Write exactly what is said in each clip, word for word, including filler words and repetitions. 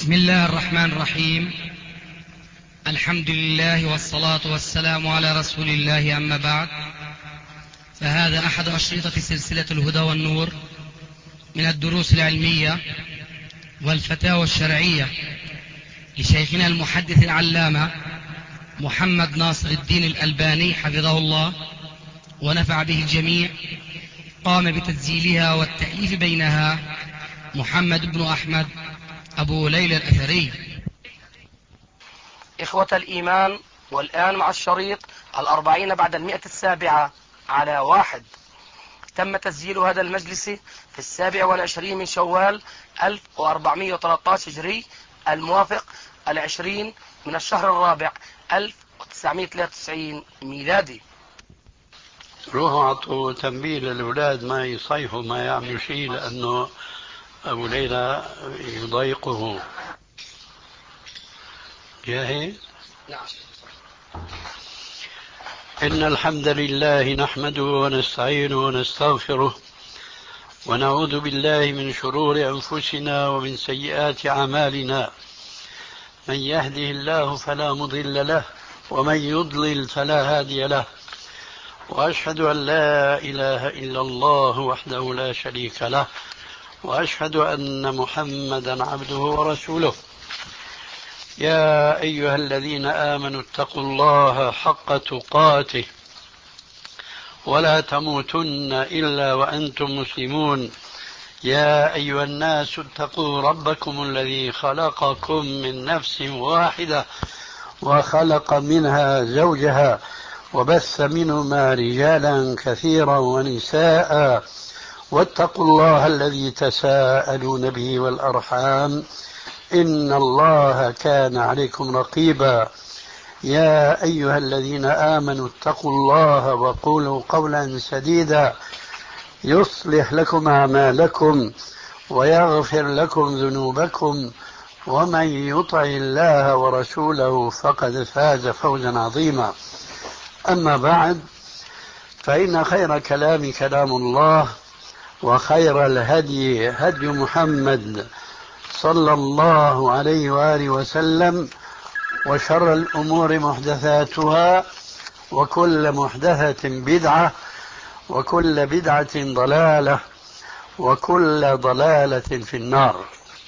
بسم الله الرحمن الرحيم. الحمد لله والصلاة والسلام على رسول الله، أما بعد، فهذا أحد أشرطة سلسلة الهدى والنور من الدروس العلمية والفتاوى الشرعية لشيخنا المحدث العلامة محمد ناصر الدين الألباني حفظه الله ونفع به الجميع. قام بتسجيلها والتأليف بينها محمد بن أحمد أبو ليلى الأثري. إخوة الإيمان، والآن مع الشريط الأربعين بعد المئة السابعة على واحد. تم تسجيل هذا المجلس في السابع والعشرين من شوال ألف وأربعمائة وثلاثة عشر هجري، الموافق العشرين من الشهر الرابع ألف وتسعمائة وثلاثة وتسعين ميلادي. روحوا عطوا تنبيه للأولاد ما يصيحوا ما يعملوا شيء، لأنه أبو ليلى يضايقه. جاهز؟ نعم. إن الحمد لله نحمده ونستعينه ونستغفره ونعوذ بالله من شرور أنفسنا ومن سيئات أعمالنا. من يهده الله فلا مضل له ومن يضلل فلا هادي له، وأشهد أن لا إله إلا الله وحده لا شريك له، وأشهد أن محمدا عبده ورسوله. يا أيها الذين آمنوا اتقوا الله حق تقاته ولا تموتن إلا وأنتم مسلمون. يا أيها الناس اتقوا ربكم الذي خلقكم من نفس واحدة وخلق منها زوجها وبث منهما رجالا كثيرا ونساء، واتقوا الله الذي تساءلون به والأرحام إن الله كان عليكم رقيبا. يا أيها الذين آمنوا اتقوا الله وقولوا قولا سديدا يصلح لكم أعمالكم ويغفر لكم ذنوبكم، ومن يطع الله ورسوله فقد فاز فوزا عظيما. أما بعد، فإن خير كلام كلام الله، وخير الهدي هدي محمد صلى الله عليه وآله وسلم، وشر الأمور محدثاتها، وكل محدثة بدعة، وكل بدعة ضلالة، وكل ضلالة في النار.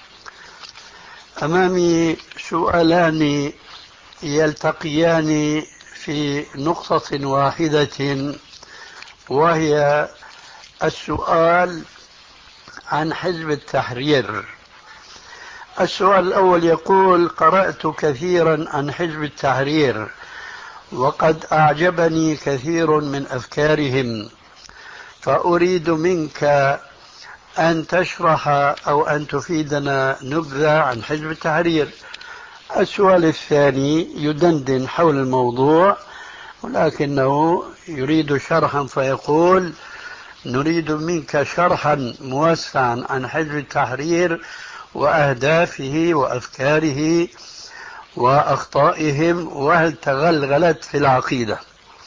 أمامي سؤالان يلتقيان في نقطة واحدة، وهي السؤال عن حزب التحرير. السؤال الأول يقول: قرأت كثيرا عن حزب التحرير، وقد أعجبني كثير من أفكارهم، فأريد منك أن تشرح أو أن تفيدنا نبذة عن حزب التحرير. السؤال الثاني يدندن حول الموضوع، ولكنه يريد شرحا، فيقول: نريد منك شرحا موسعا عن حزب التحرير وأهدافه وأفكاره وأخطائهم، وهل تغلغلت في العقيدة.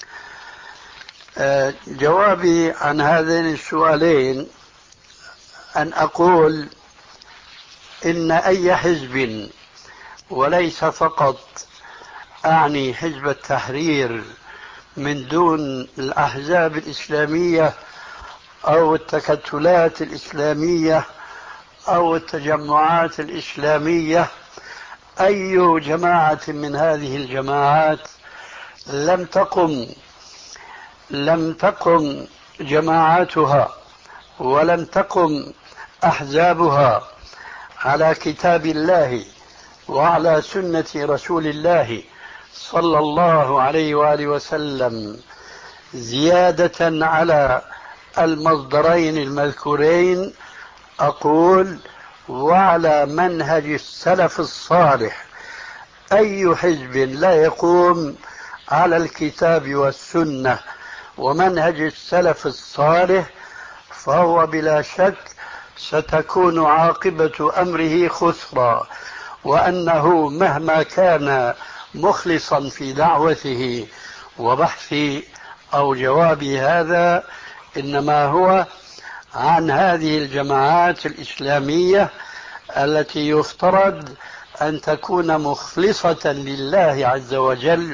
جوابي عن هذين السؤالين أن أقول إن أي حزب، وليس فقط أعني حزب التحرير من دون الأحزاب الإسلامية أو التكتلات الإسلامية أو التجمعات الإسلامية، أي جماعة من هذه الجماعات لم تقم لم تقم جماعاتها ولم تقم أحزابها على كتاب الله وعلى سنة رسول الله صلى الله عليه وآله وسلم، زيادة على المصدرين المذكورين، أقول وعلى منهج السلف الصالح، أي حزب لا يقوم على الكتاب والسنة ومنهج السلف الصالح فهو بلا شك ستكون عاقبة أمره خسرا، وأنه مهما كان مخلصا في دعوته وبحث أو جواب هذا، إنما هو عن هذه الجماعات الإسلامية التي يفترض أن تكون مخلصة لله عز وجل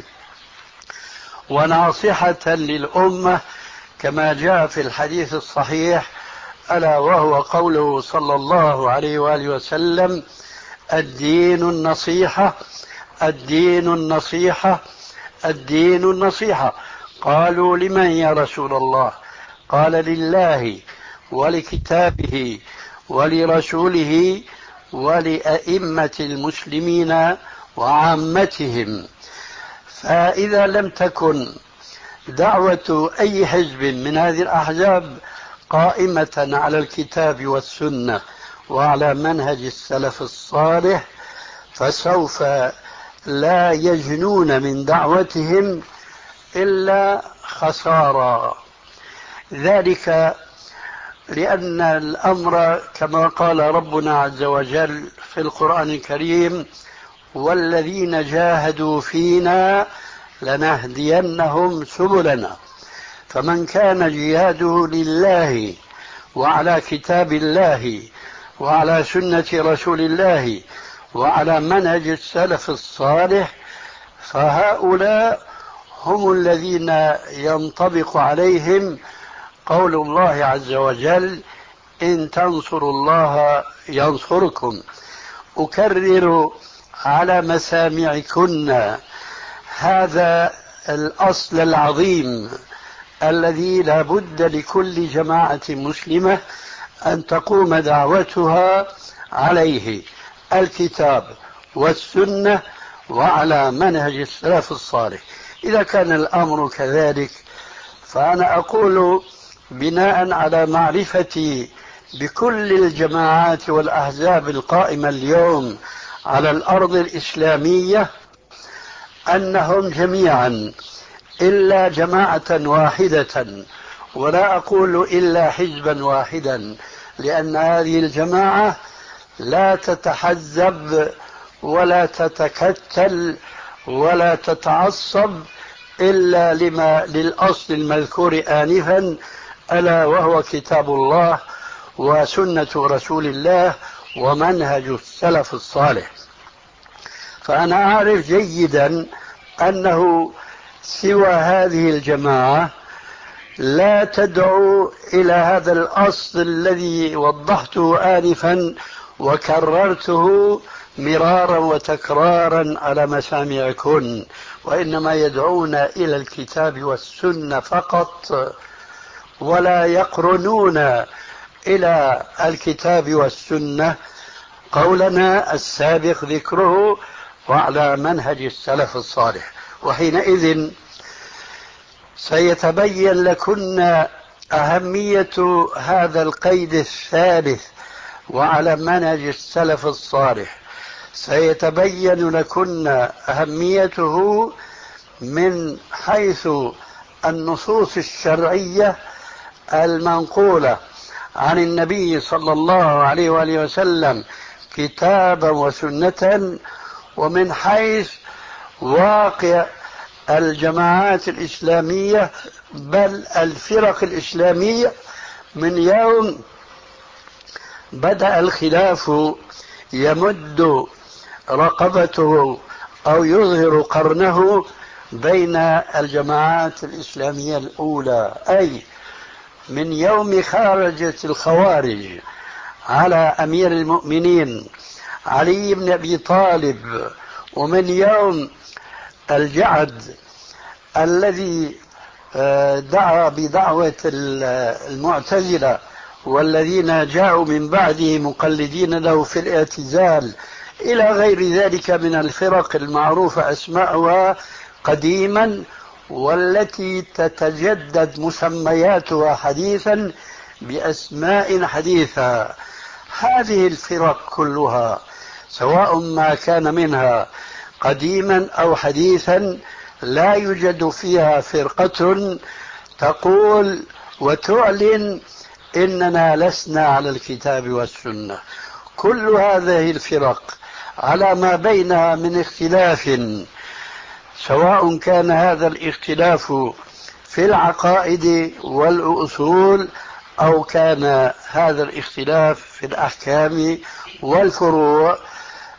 وناصحة للأمة كما جاء في الحديث الصحيح، ألا وهو قوله صلى الله عليه وآله وسلم: الدين النصيحة، الدين النصيحة، الدين النصيحة. قالوا: لمن يا رسول الله؟ قال: لله ولكتابه ولرسوله ولأئمة المسلمين وعامتهم. فإذا لم تكن دعوة أي حزب من هذه الأحزاب قائمة على الكتاب والسنة وعلى منهج السلف الصالح، فسوف لا يجنون من دعوتهم إلا خسارة. ذلك لأن الأمر كما قال ربنا عز وجل في القرآن الكريم: والذين جاهدوا فينا لنهدينهم سبلنا. فمن كان جهاده لله وعلى كتاب الله وعلى سنة رسول الله وعلى منهج السلف الصالح، فهؤلاء هم الذين ينطبق عليهم قول الله عز وجل: إن تنصروا الله ينصركم. أكرر على مسامعكن هذا الأصل العظيم الذي لا بد لكل جماعة مسلمة أن تقوم دعوتها عليه: الكتاب والسنة وعلى منهج السلف الصالح. إذا كان الأمر كذلك، فأنا أقول بناء على معرفتي بكل الجماعات والأحزاب القائمة اليوم على الأرض الإسلامية أنهم جميعا إلا جماعة واحدة، ولا أقول إلا حزبا واحدا، لأن هذه الجماعة لا تتحزب ولا تتكتل ولا تتعصب إلا لما للأصل المذكور آنفا، ألا وهو كتاب الله وسنة رسول الله ومنهج السلف الصالح. فأنا أعرف جيدا أنه سوى هذه الجماعة لا تدعو إلى هذا الأصل الذي وضحته آنفا وكررته مرارا وتكرارا على مسامعكن، وإنما يدعون إلى الكتاب والسنة فقط، ولا يقرنون إلى الكتاب والسنة قولنا السابق ذكره وعلى منهج السلف الصالح. وحينئذ سيتبين لكن أهمية هذا القيد الثالث وعلى منهج السلف الصالح، سيتبين لكن أهميته من حيث النصوص الشرعية المنقولة عن النبي صلى الله عليه وآله وسلم كتابا وسنة، ومن حيث واقع الجماعات الإسلامية بل الفرق الإسلامية من يوم بدأ الخلاف يمد رقبته أو يظهر قرنه بين الجماعات الإسلامية الأولى، أي من يوم خرجت الخوارج على أمير المؤمنين علي بن أبي طالب، ومن يوم الجعد الذي دعا بدعوة المعتزلة والذين جاءوا من بعده مقلدين له في الاعتزال، إلى غير ذلك من الفرق المعروفة أسماءها قديما والتي تتجدد مسمياتها حديثا بأسماء حديثة. هذه الفرق كلها سواء ما كان منها قديما أو حديثا لا يوجد فيها فرقة تقول وتعلن إننا لسنا على الكتاب والسنة. كل هذه الفرق على ما بينها من اختلاف، سواء كان هذا الاختلاف في العقائد والأصول أو كان هذا الاختلاف في الأحكام والفروع،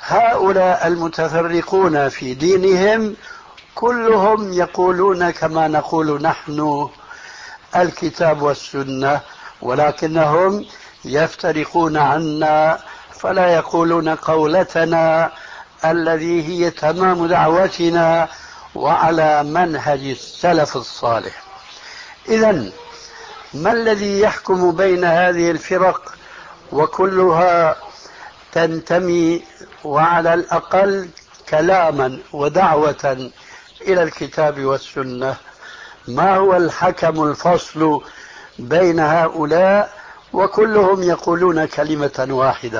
هؤلاء المتفرقون في دينهم كلهم يقولون كما نقول نحن الكتاب والسنة، ولكنهم يفترقون عنا فلا يقولون قولتنا الذي هي تمام دعوتنا وعلى منهج السلف الصالح. إذن ما الذي يحكم بين هذه الفرق وكلها تنتمي وعلى الأقل كلاما ودعوة إلى الكتاب والسنة؟ ما هو الحكم الفصل بين هؤلاء وكلهم يقولون كلمة واحدة؟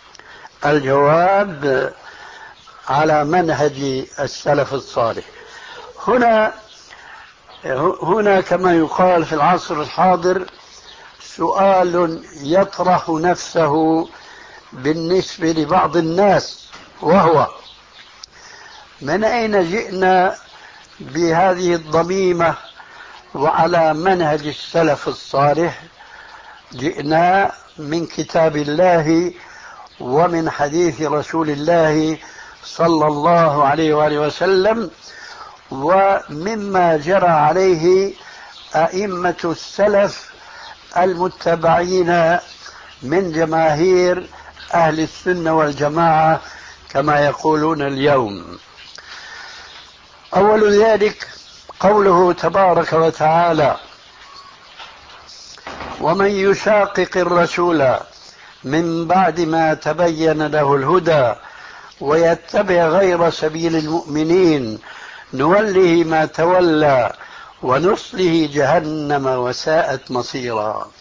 الجواب على منهج السلف الصالح. هنا هنا كما يقال في العصر الحاضر سؤال يطرح نفسه بالنسبة لبعض الناس، وهو: من أين جئنا بهذه الضميمة وعلى منهج السلف الصالح؟ جئنا من كتاب الله ومن حديث رسول الله صلى الله عليه وآله وسلم، ومما جرى عليه أئمة السلف المتبعين من جماهير أهل السنة والجماعة كما يقولون اليوم. أول ذلك قوله تبارك وتعالى: ومن يشاقق الرسول من بعد ما تبين له الهدى ويتبع غير سبيل المؤمنين نوله ما تولى ونصله جهنم وساءت مصيرا.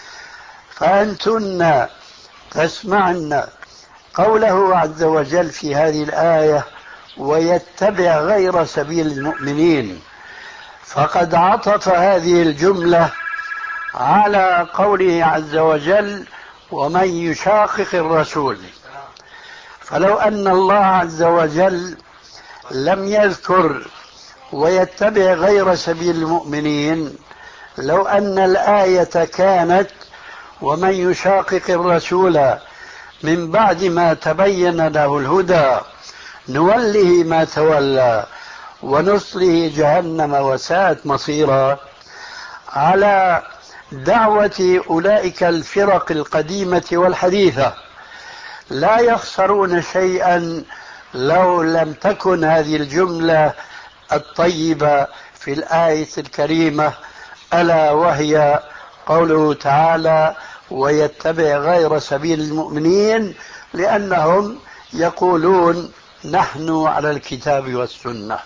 فأنتن تسمعن قوله عز وجل في هذه الآية: ويتبع غير سبيل المؤمنين، فقد عطف هذه الجملة على قوله عز وجل: ومن يشاقق الرسول. فلو أن الله عز وجل لم يذكر ويتبع غير سبيل المؤمنين، لو أن الآية كانت: ومن يشاقق الرسول من بعد ما تبين له الهدى نوله ما تولى ونصله جهنم وساءت مصيرا، على دعوة أولئك الفرق القديمة والحديثة لا يخسرون شيئا لو لم تكن هذه الجملة الطيبة في الآية الكريمة، ألا وهي قوله تعالى: ويتبع غير سبيل المؤمنين، لأنهم يقولون نحن على الكتاب والسنة.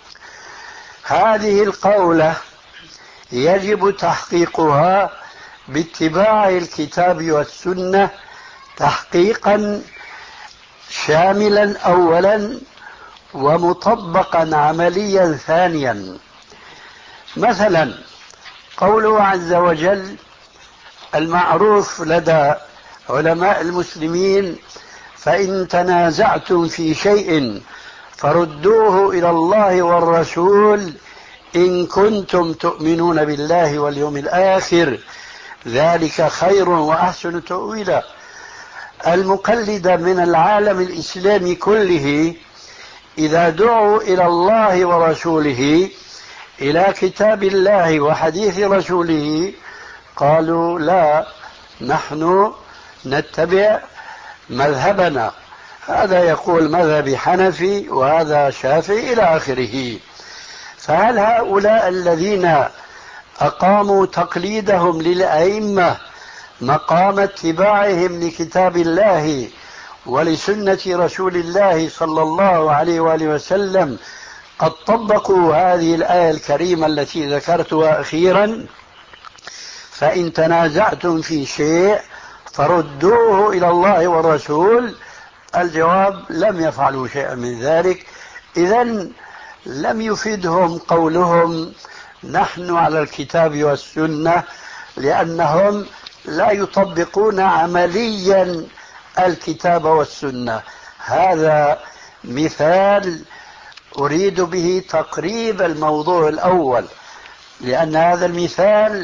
هذه القولة يجب تحقيقها باتباع الكتاب والسنة تحقيقا شاملا أولا، ومطبقا عمليا ثانيا. مثلا قوله عز وجل المعروف لدى علماء المسلمين: فإن تنازعتم في شيء فردوه إلى الله والرسول إن كنتم تؤمنون بالله واليوم الآخر ذلك خير وأحسن تأويلا. المقلد من العالم الإسلامي كله إذا دعوا إلى الله ورسوله، إلى كتاب الله وحديث رسوله، قالوا: لا، نحن نتبع مذهبنا، هذا يقول مذهب حنفي وهذا شافعي إلى آخره. فهل هؤلاء الذين أقاموا تقليدهم للأئمة مقام اتباعهم لكتاب الله ولسنة رسول الله صلى الله عليه وآله وسلم قد طبقوا هذه الآية الكريمة التي ذكرتها أخيرا: فإن تنازعتم في شيء فردوه إلى الله والرسول؟ الجواب: لم يفعلوا شيئا من ذلك. إذن لم يفيدهم قولهم نحن على الكتاب والسنة، لأنهم لا يطبقون عمليا الكتاب والسنة. هذا مثال أريد به تقريب الموضوع الأول، لأن هذا المثال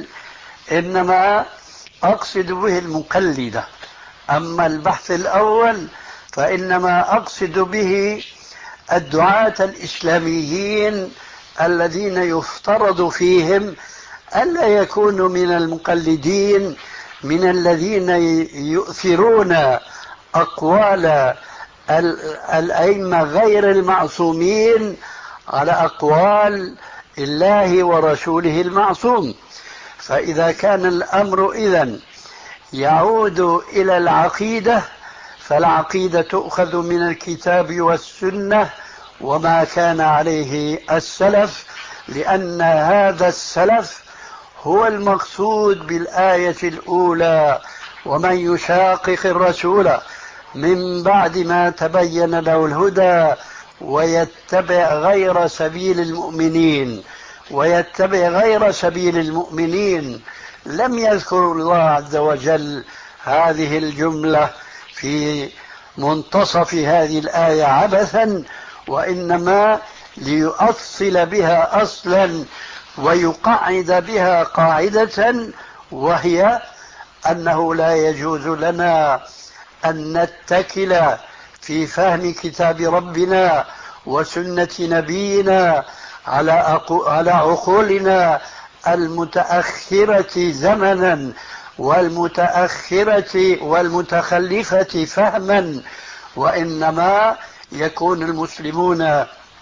إنما أقصد به المقلدة. أما البحث الأول فإنما أقصد به الدعاة الإسلاميين الذين يفترض فيهم ألا يكونوا من المقلدين، من الذين يؤثرون أقوال الأئمة غير المعصومين على أقوال الله ورسوله المعصوم. فإذا كان الأمر إذن يعود إلى العقيدة، فالعقيدة تؤخذ من الكتاب والسنة وما كان عليه السلف، لأن هذا السلف هو المقصود بالآية الأولى: ومن يشاقق الرسول من بعد ما تبين له الهدى ويتبع غير سبيل المؤمنين. ويتبع غير سبيل المؤمنين لم يذكر الله عز وجل هذه الجملة في منتصف هذه الآية عبثا، وإنما ليؤصل بها أصلا ويقعد بها قاعدة، وهي أنه لا يجوز لنا أن نتكل في فهم كتاب ربنا وسنة نبينا على على عقولنا المتأخرة زمنا والمتأخرة والمتخلفة فهما، وإنما يكون المسلمون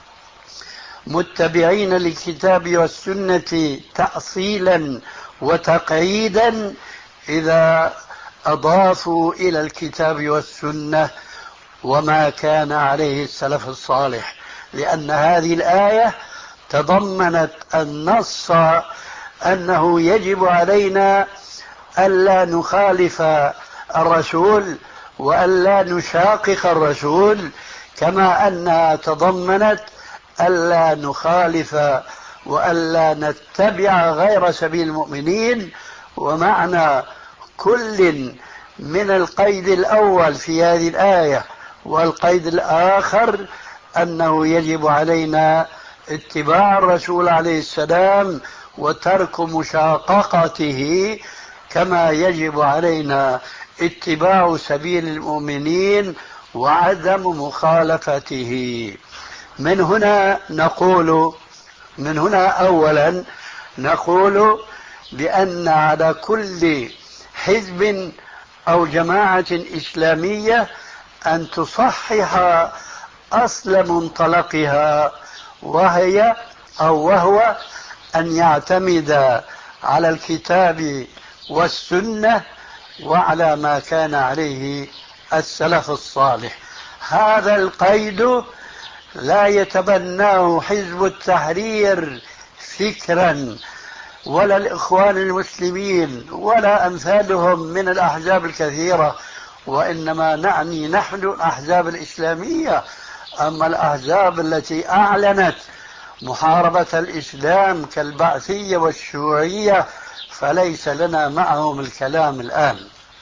متبعين للكتاب والسنة تأصيلا وتقعيدا إذا أضافوا إلى الكتاب والسنة وما كان عليه السلف الصالح، لأن هذه الآية تضمنت النص أنه يجب علينا ألا نخالف الرسول وألا نشاقق الرسول، كما أنها تضمنت ألا نخالف وألا نتبع غير سبيل المؤمنين. ومعنى كل من القيد الأول في هذه الآية والقيد الآخر أنه يجب علينا اتباع الرسول عليه السلام وترك مشاققته، كما يجب علينا اتباع سبيل المؤمنين وعدم مخالفته. من هنا نقول من هنا أولا نقول بأن على كل حزب أو جماعة إسلامية أن تصحح أصل منطلقها، وهي أو وهو أن يعتمد على الكتاب والسنة وعلى ما كان عليه السلف الصالح. هذا القيد لا يتبناه حزب التحرير فكرا ولا الإخوان المسلمين ولا أمثالهم من الأحزاب الكثيرة، وإنما نعني نحن الأحزاب الإسلامية. أما الأحزاب التي أعلنت محاربة الإسلام كالبعثية والشيوعية فليس لنا معهم الكلام الآن.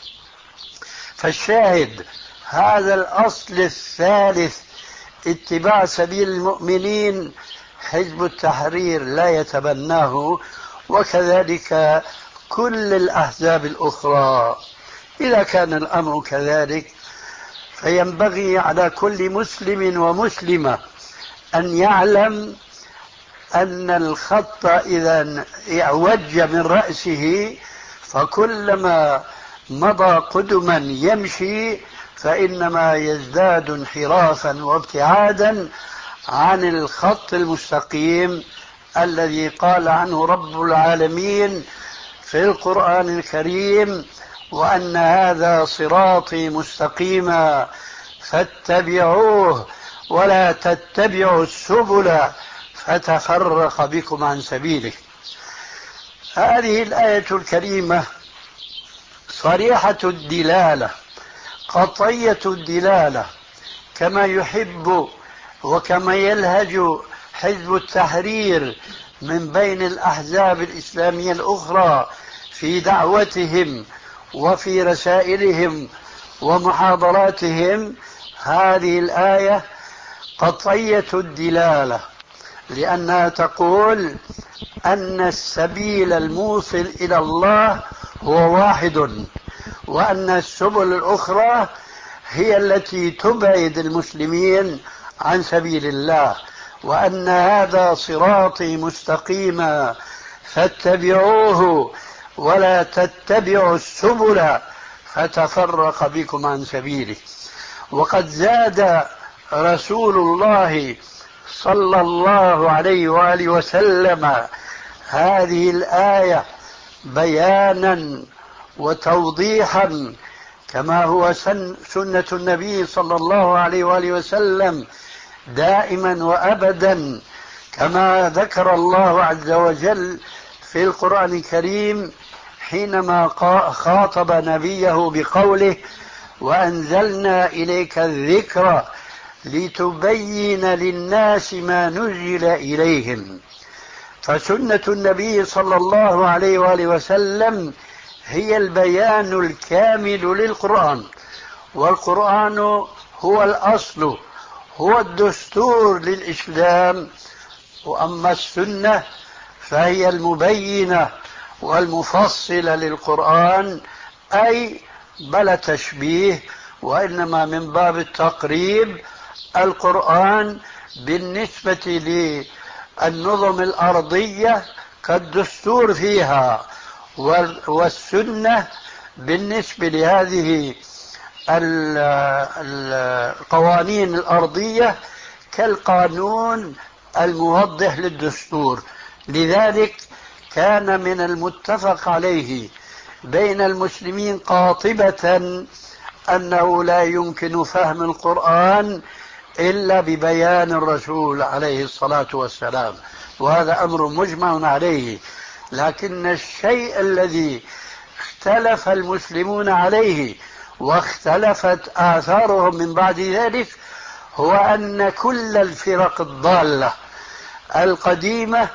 فالشاهد هذا الأصل الثالث اتباع سبيل المؤمنين حزب التحرير لا يتبناه، وكذلك كل الأحزاب الأخرى. إذا كان الأمر كذلك فينبغي على كل مسلم ومسلمة أن يعلم أن الخط إذا اعوج من رأسه فكلما مضى قدما يمشي فإنما يزداد انحرافا وابتعادا عن الخط المستقيم الذي قال عنه رب العالمين في القرآن الكريم: وأن هذا صراطي مستقيما فاتبعوه ولا تتبعوا السبل فتفرق بكم عن سبيله. هذه الآية الكريمة صريحة الدلالة قطعية الدلالة، كما يحب وكما يلهج حزب التحرير من بين الأحزاب الإسلامية الأخرى في دعوتهم وفي رسائلهم ومحاضراتهم. هذه الآية قطعية الدلالة، لأنها تقول أن السبيل الموصل إلى الله هو واحد، وأن السبل الأخرى هي التي تبعد المسلمين عن سبيل الله، وأن هذا صراطي مستقيما فاتبعوه ولا تتبعوا السبل فتفرق بكم عن سبيله. وقد زاد رسول الله صلى الله عليه وآله وسلم هذه الآية بيانا وتوضيحا، كما هو سنة النبي صلى الله عليه وآله وسلم دائما وأبدا، كما ذكر الله عز وجل في القرآن الكريم حينما خاطب نبيه بقوله: وأنزلنا إليك الذكر لتبين للناس ما نزل إليهم. فسنة النبي صلى الله عليه وآله وسلم هي البيان الكامل للقرآن، والقرآن هو الأصل، هو الدستور للإسلام. وأما السنة فهي المبينة والمفصلة للقرآن، أي بلا تشبيه، وإنما من باب التقريب. القرآن بالنسبة للنظم الأرضية كالدستور فيها، والسنة بالنسبة لهذه القوانين الأرضية كالقانون الموضح للدستور. لذلك كان من المتفق عليه بين المسلمين قاطبة أنه لا يمكن فهم القرآن إلا ببيان الرسول عليه الصلاة والسلام، وهذا أمر مجمع عليه. لكن الشيء الذي اختلف المسلمون عليه واختلفت آثارهم من بعد ذلك هو أن كل الفرق الضالة القديمة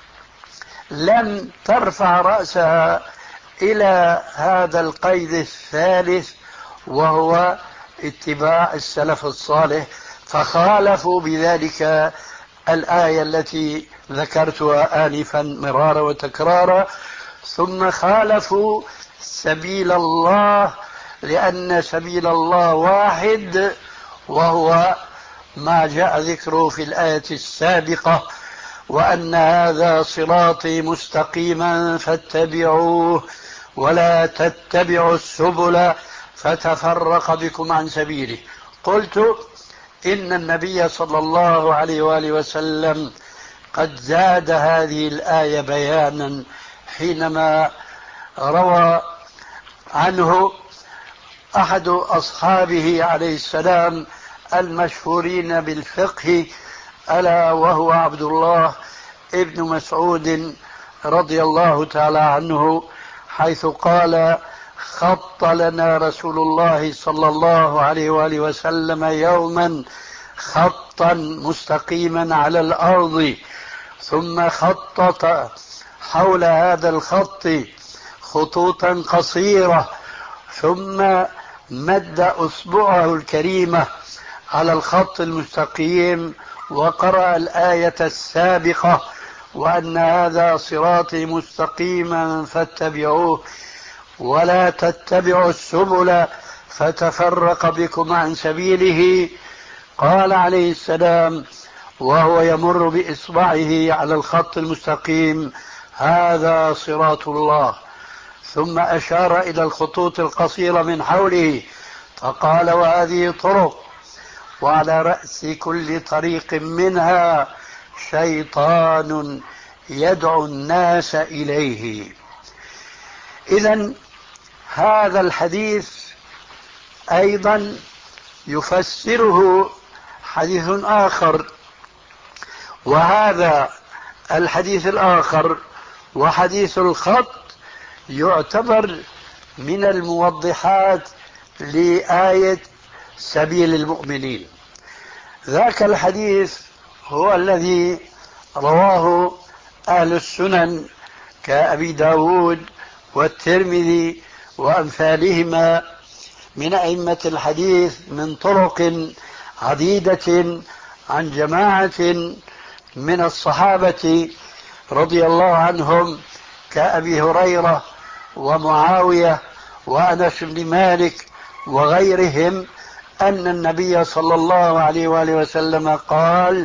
لم ترفع رأسها إلى هذا القيد الثالث، وهو اتباع السلف الصالح، فخالفوا بذلك الآية التي ذكرتها آنفا مرارا وتكرارا. ثم خالفوا سبيل الله، لأن سبيل الله واحد، وهو ما جاء ذكره في الآية السابقة: وأن هذا صراطي مستقيما فاتبعوه ولا تتبعوا السبل فتفرق بكم عن سبيله. قلت إن النبي صلى الله عليه وآله وسلم قد زاد هذه الآية بيانا حينما روى عنه أحد أصحابه عليه السلام المشهورين بالفقه، ألا وهو عبد الله ابن مسعود رضي الله تعالى عنه، حيث قال: خط لنا رسول الله صلى الله عليه وآله وسلم يوما خطا مستقيما على الأرض، ثم خطط حول هذا الخط خطوطا قصيرة، ثم مد أصبعه الكريمة على الخط المستقيم وقرأ الآية السابقة: وأن هذا صراطي مستقيما فاتبعوه ولا تتبعوا السبل فتفرق بكم عن سبيله. قال عليه السلام وهو يمر بإصبعه على الخط المستقيم: هذا صراط الله. ثم أشار إلى الخطوط القصيرة من حوله فقال: وهذه طرق، وعلى رأس كل طريق منها شيطان يدعو الناس إليه. إذن هذا الحديث أيضا يفسره حديث آخر، وهذا الحديث الآخر وحديث الخط يعتبر من الموضحات لآية سبيل المؤمنين. ذاك الحديث هو الذي رواه أهل السنن كأبي داود والترمذي وأمثالهما من أئمة الحديث من طرق عديدة عن جماعة من الصحابة رضي الله عنهم كأبي هريرة ومعاوية وأنس بن مالك وغيرهم أن النبي صلى الله عليه وآله وسلم قال: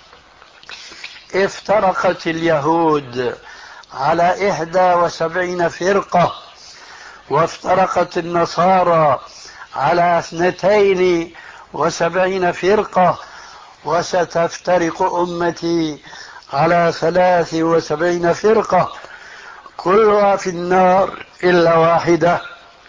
افترقت اليهود على إحدى وسبعين فرقة، وافترقت النصارى على اثنتين وسبعين فرقة، وستفترق أمتي على ثلاث وسبعين فرقة، كلها في النار إلا واحدة.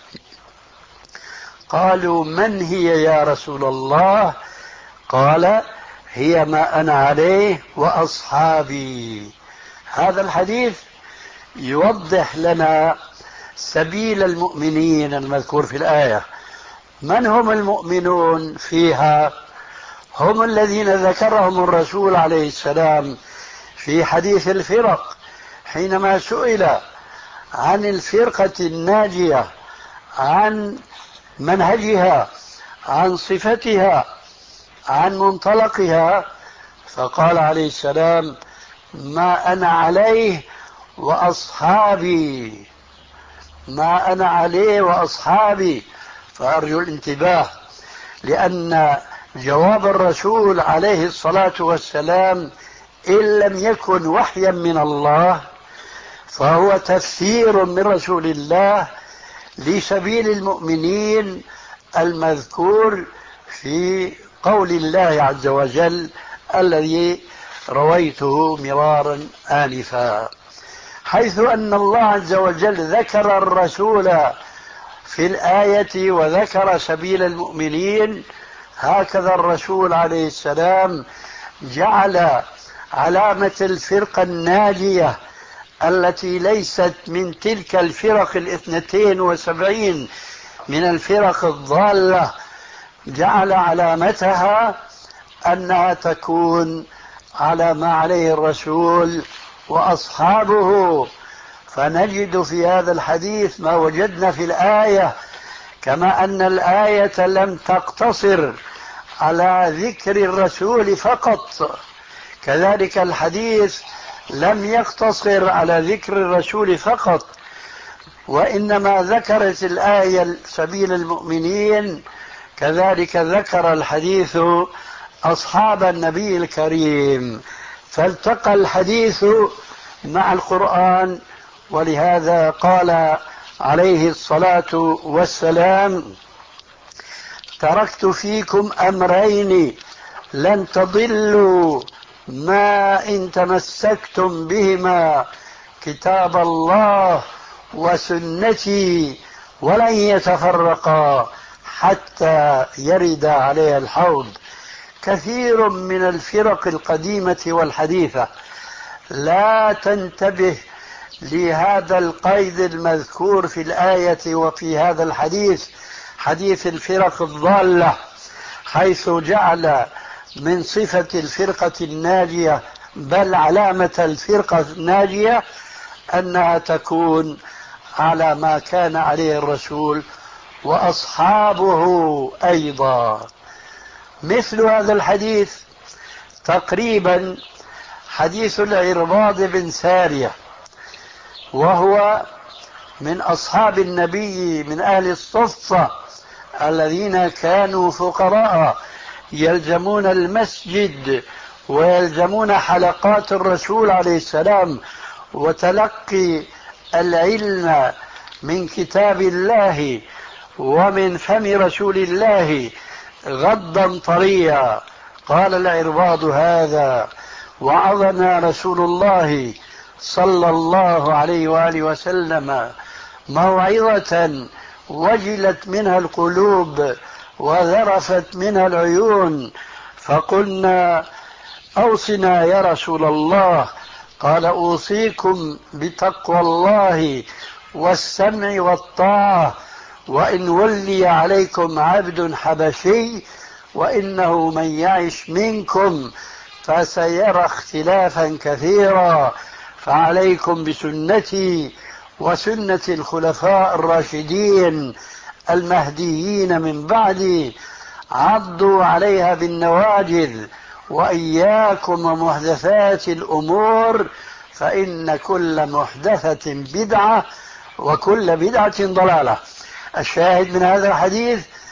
قالوا: من هي يا رسول الله؟ قال: هي ما أنا عليه وأصحابي. هذا الحديث يوضح لنا سبيل المؤمنين المذكور في الآية. من هم المؤمنون فيها؟ هم الذين ذكرهم الرسول عليه السلام في حديث الفرق، حينما سئل عن الفرقة الناجية، عن منهجها، عن صفتها، عن منطلقها، فقال عليه السلام: ما أنا عليه وأصحابي. ما أنا عليه وأصحابي. فأرجو الانتباه، لأن جواب الرسول عليه الصلاة والسلام إن لم يكن وحيا من الله فهو تفسير من رسول الله لسبيل المؤمنين المذكور في قول الله عز وجل الذي رويته مرارا آنفا، حيث أن الله عز وجل ذكر الرسول في الآية وذكر سبيل المؤمنين. هكذا الرسول عليه السلام جعل علامة الفرقة الناجية التي ليست من تلك الفرق الاثنتين وسبعين من الفرق الضالة، جعل علامتها أنها تكون على ما عليه الرسول وأصحابه. فنجد في هذا الحديث ما وجدنا في الآية، كما أن الآية لم تقتصر على ذكر الرسول فقط، كذلك الحديث لم يقتصر على ذكر الرسول فقط، وإنما ذكرت الآية سبيل المؤمنين، كذلك ذكر الحديث أصحاب النبي الكريم، فالتقى الحديث مع القرآن. ولهذا قال عليه الصلاة والسلام: تركت فيكم أمرين لن تضلوا ما إن تمسكتم بهما، كتاب الله وسنتي، ولن يتفرقا حتى يرد عليها الحوض. كثير من الفرق القديمة والحديثة لا تنتبه لهذا القيد المذكور في الآية وفي هذا الحديث، حديث الفرق الضالة، حيث جعل من صفة الفرقة الناجية بل علامة الفرقة الناجية أنها تكون على ما كان عليه الرسول وأصحابه أيضا. مثل هذا الحديث تقريبا حديث العرباض بن سارية، وهو من أصحاب النبي من أهل الصفة الذين كانوا فقراء يلزمون المسجد ويلزمون حلقات الرسول عليه السلام وتلقي العلم من كتاب الله ومن فم رسول الله غضا طريا. قال العرباض: هذا وعظنا رسول الله صلى الله عليه وآله وسلم موعظة وجلت منها القلوب وذرفت منها العيون، فقلنا: أوصنا يا رسول الله. قال: أوصيكم بتقوى الله والسمع والطاعة، وإن ولي عليكم عبد حبشي وإنه من يعش منكم فسيرى اختلافا كثيرا، فعليكم بسنتي وسنة الخلفاء الراشدين المهديين من بعدي، عضوا عليها بالنواجذ، وإياكم ومحدثات الأمور، فإن كل محدثة بدعة وكل بدعة ضلالة. الشاهد من هذا الحديث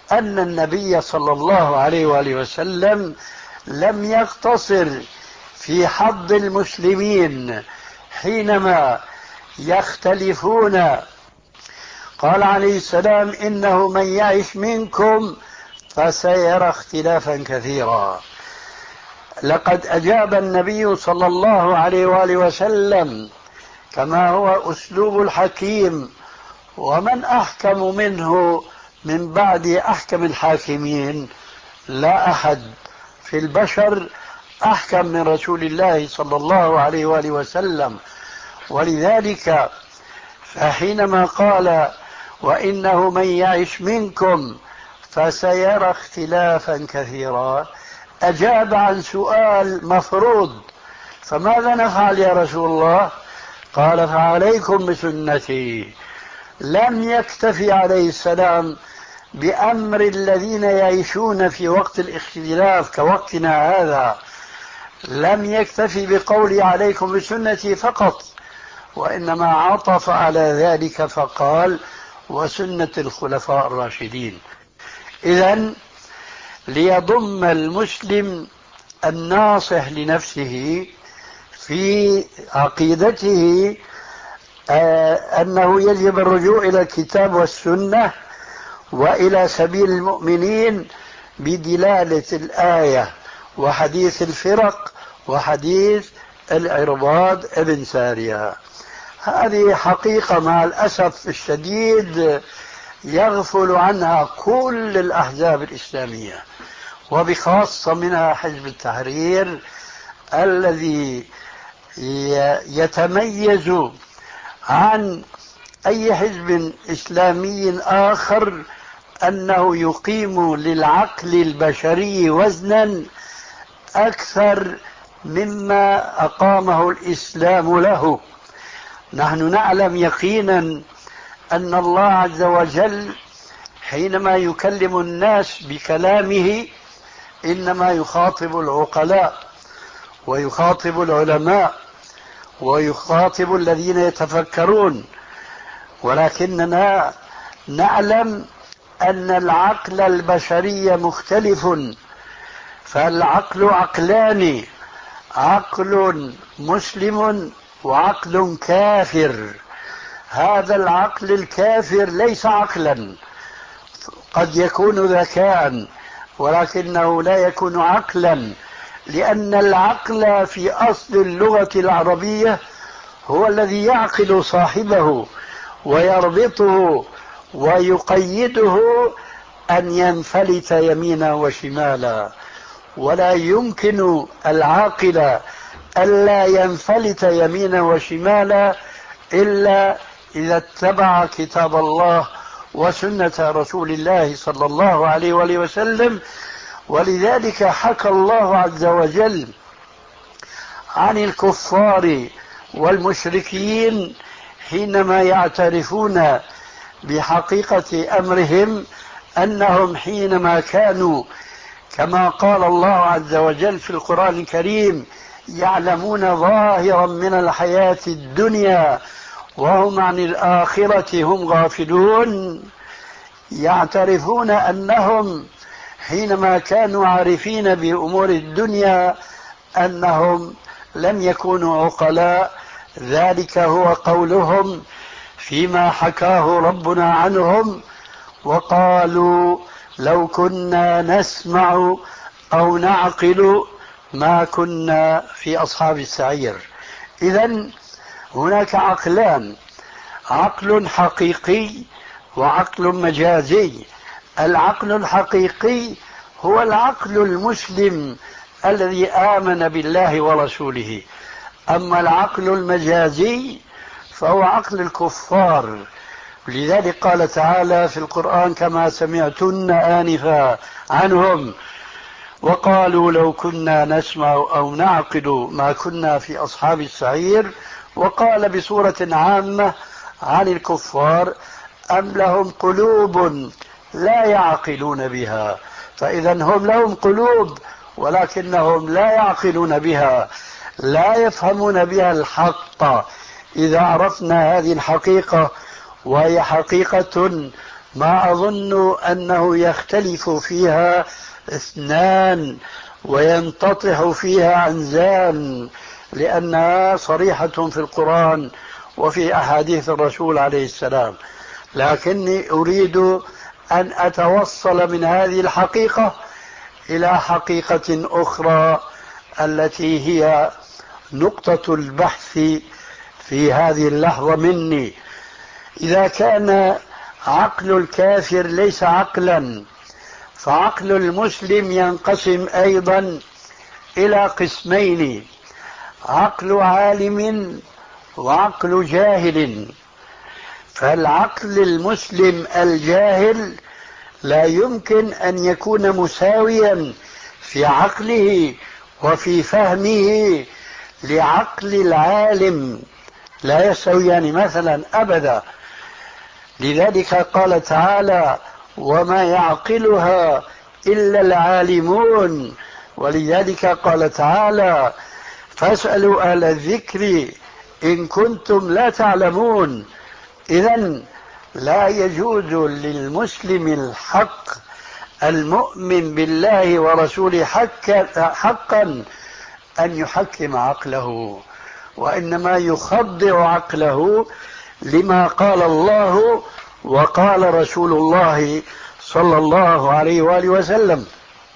أن النبي صلى الله عليه وآله وسلم لم يقتصر في حظ المسلمين حينما يختلفون. قال عليه السلام: إنه من يعش منكم فسيرى اختلافا كثيرا. لقد أجاب النبي صلى الله عليه وآله وسلم كما هو أسلوب الحكيم، ومن أحكم منه من بعد أحكم الحاكمين؟ لا أحد في البشر أحكم من رسول الله صلى الله عليه وآله وسلم. ولذلك فحينما قال: وإنه من يعش منكم فسيرى اختلافا كثيرا، أجاب عن سؤال مفروض: فماذا نفعل يا رسول الله؟ قال: فعليكم بسنتي. لم يكتفي عليه السلام بأمر الذين يعيشون في وقت الاختلاف كوقتنا هذا، لم يكتفي بقول عليكم بسنتي فقط، وإنما عطف على ذلك فقال: وسنة الخلفاء الراشدين. إذن ليضم المسلم الناصح لنفسه في عقيدته آه أنه يجب الرجوع إلى الكتاب والسنة وإلى سبيل المؤمنين بدلالة الآية وحديث الفرق وحديث العرباض ابن سارية. هذه حقيقة مع الأسف الشديد يغفل عنها كل الأحزاب الإسلامية، وبخاصة منها حزب التحرير الذي يتميز عن أي حزب إسلامي آخر أنه يقيم للعقل البشري وزنا أكثر مما أقامه الإسلام له. نحن نعلم يقينا أن الله عز وجل حينما يكلم الناس بكلامه إنما يخاطب العقلاء ويخاطب العلماء ويخاطب الذين يتفكرون، ولكننا نعلم أن العقل البشري مختلف، فالعقل عقلان: عقل مسلم وعقل كافر. هذا العقل الكافر ليس عقلا، قد يكون ذكاء ولكنه لا يكون عقلا، لأن العقل في أصل اللغة العربية هو الذي يعقل صاحبه ويربطه ويقيده أن ينفلت يمينا وشمالا، ولا يمكن العاقل ألا ينفلت يمينا وشمالا إلا إذا اتبع كتاب الله وسنة رسول الله صلى الله عليه وآله وسلم. ولذلك حكى الله عز وجل عن الكفار والمشركين حينما يعترفون بحقيقة أمرهم أنهم حينما كانوا كما قال الله عز وجل في القرآن الكريم يعلمون ظاهرا من الحياة الدنيا وهم عن الآخرة هم غافلون، يعترفون أنهم حينما كانوا عارفين بأمور الدنيا أنهم لم يكونوا عقلاء. ذلك هو قولهم فيما حكاه ربنا عنهم: وقالوا لو كنا نسمع أو نعقل ما كنا في أصحاب السعير. إذن هناك عقلان: عقل حقيقي وعقل مجازي. العقل الحقيقي هو العقل المسلم الذي آمن بالله ورسوله، أما العقل المجازي فهو عقل الكفار. لذلك قال تعالى في القرآن كما سمعتن آنفا عنهم: وقالوا لو كنا نسمع أو نعقل ما كنا في أصحاب السعير. وقال بصورة عامة عن الكفار: أم لهم قلوب لا يعقلون بها. فإذا هم لهم قلوب ولكنهم لا يعقلون بها، لا يفهمون بها الحق. إذا عرفنا هذه الحقيقة، وهي حقيقة ما أظن أنه يختلف فيها اثنان وينتطح فيها عنزان، لأنها صريحة في القرآن وفي أحاديث الرسول عليه السلام. لكني أريد أن أتوصل من هذه الحقيقة إلى حقيقة أخرى التي هي نقطة البحث في هذه اللحظة مني. إذا كان عقل الكافر ليس عقلا، فعقل المسلم ينقسم أيضا إلى قسمين: عقل عالم وعقل جاهل. فالعقل المسلم الجاهل لا يمكن أن يكون مساويا في عقله وفي فهمه لعقل العالم، لا يستويان مثلا أبدا. لذلك قال تعالى: وما يعقلها إلا العالمون. ولذلك قال تعالى: فاسألوا أهل الذكر إن كنتم لا تعلمون. إذن لا يجوز للمسلم الحق المؤمن بالله ورسوله حقا أن يحكم عقله، وإنما يخضع عقله لما قال الله وقال رسول الله صلى الله عليه وآله وسلم.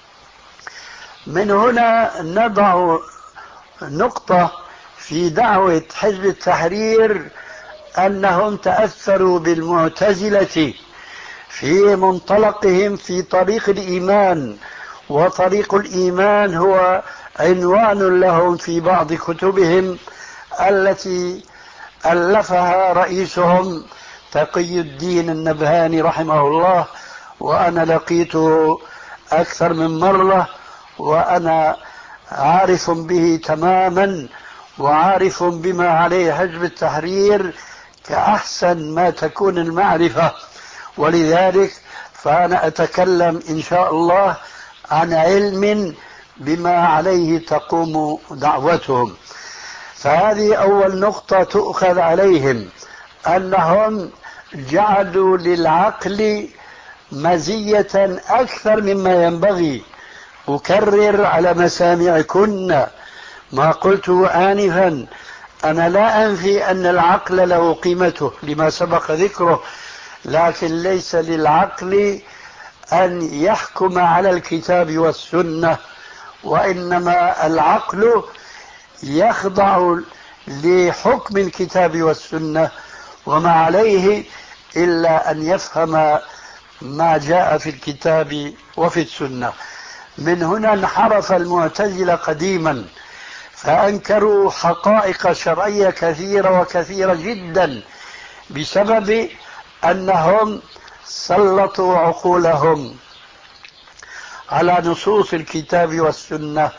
من هنا نضع نقطة في دعوة حزب التحرير أنهم تأثروا بالمعتزلة في منطلقهم في طريق الإيمان، وطريق الإيمان هو عنوان لهم في بعض كتبهم التي ألفها رئيسهم تقي الدين النبهاني رحمه الله، وأنا لقيته أكثر من مرة، وأنا عارف به تماما وعارف بما عليه حزب التحرير كأحسن ما تكون المعرفة. ولذلك فأنا أتكلم إن شاء الله عن علم بما عليه تقوم دعوتهم. فهذه أول نقطة تؤخذ عليهم، أنهم جعلوا للعقل مزية أكثر مما ينبغي. أكرر على مسامعكن ما قلته آنفا: أنا لا أنفي أن العقل له قيمته لما سبق ذكره، لكن ليس للعقل أن يحكم على الكتاب والسنة، وإنما العقل يخضع لحكم الكتاب والسنة وما عليه، إلا أن يفهم ما جاء في الكتاب وفي السنة. من هنا انحرف المعتزلة قديما، فأنكروا حقائق شرعية كثيرة وكثيرة جدا بسبب أنهم سلطوا عقولهم على نصوص الكتاب والسنة،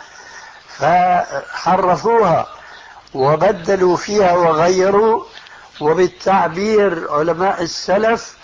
فحرفوها وبدلوا فيها وغيروا. وبالتعبير علماء السلف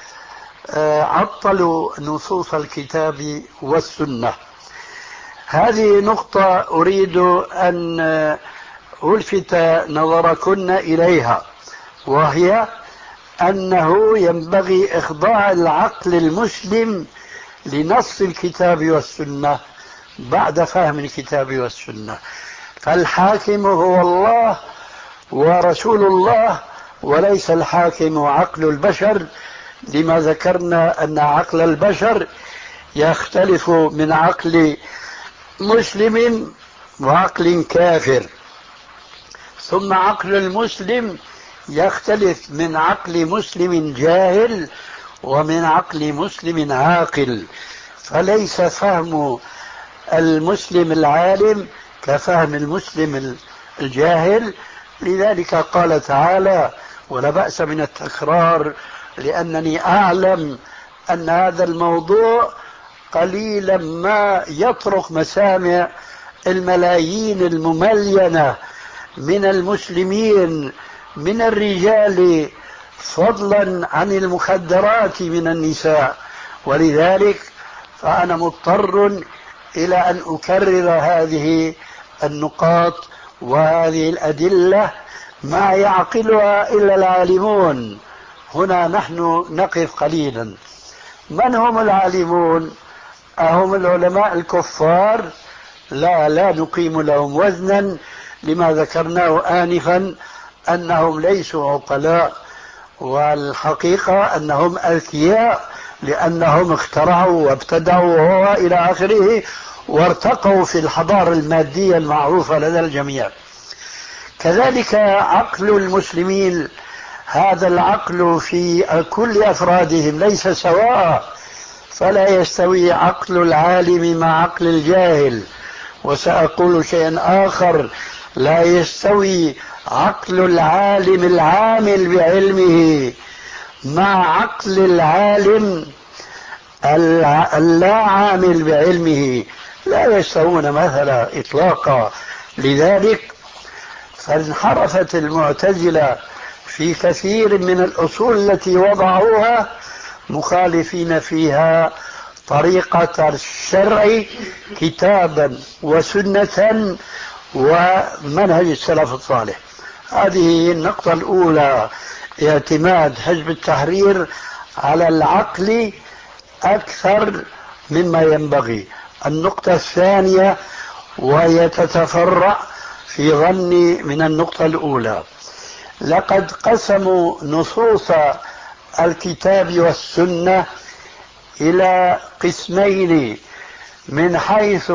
عطلوا نصوص الكتاب والسنة. هذه نقطة أريد أن ألفت نظركن إليها، وهي أنه ينبغي إخضاع العقل المسلم لنص الكتاب والسنة بعد فهم الكتاب والسنة. فالحاكم هو الله ورسول الله، وليس الحاكم عقل البشر، لما ذكرنا أن عقل البشر يختلف من عقل مسلم وعقل كافر. ثم عقل المسلم يختلف من عقل مسلم جاهل ومن عقل مسلم عاقل، فليس فهم المسلم العالم كفهم المسلم الجاهل. لذلك قال تعالى: ولا بأس من التكرار، لأنني أعلم أن هذا الموضوع قليلا ما يطرق مسامع الملايين المملينة من المسلمين من الرجال، فضلا عن المخدرات من النساء. ولذلك فأنا مضطر إلى أن أكرر هذه النقاط وهذه الأدلة ما يعقلها إلا العالمون. هنا نحن نقف قليلا. من هم العالمون؟ أهم العلماء الكفار؟ لا لا نقيم لهم وزنا لما ذكرناه آنفا أنهم ليسوا عقلاء، والحقيقة أنهم أذكياء لأنهم اخترعوا وابتدعوا وإلى آخره، وارتقوا في الحضارة المادية المعروفة لدى الجميع. كذلك عقل المسلمين، هذا العقل في كل أفرادهم ليس سواء، فلا يستوي عقل العالم مع عقل الجاهل. وسأقول شيئا آخر، لا يستوي عقل العالم العامل بعلمه مع عقل العالم اللا عامل بعلمه، لا يستوون مثلا إطلاقا. لذلك فانحرفت المعتزلة في كثير من الأصول التي وضعوها، مخالفين فيها طريقة الشرع كتابا وسنة ومنهج السلف الصالح. هذه النقطة الأولى، اعتماد حزب التحرير على العقل أكثر مما ينبغي. النقطة الثانية، وهي تتفرع في ظني من النقطة الأولى، لقد قسموا نصوص الكتاب والسنة إلى قسمين، من حيث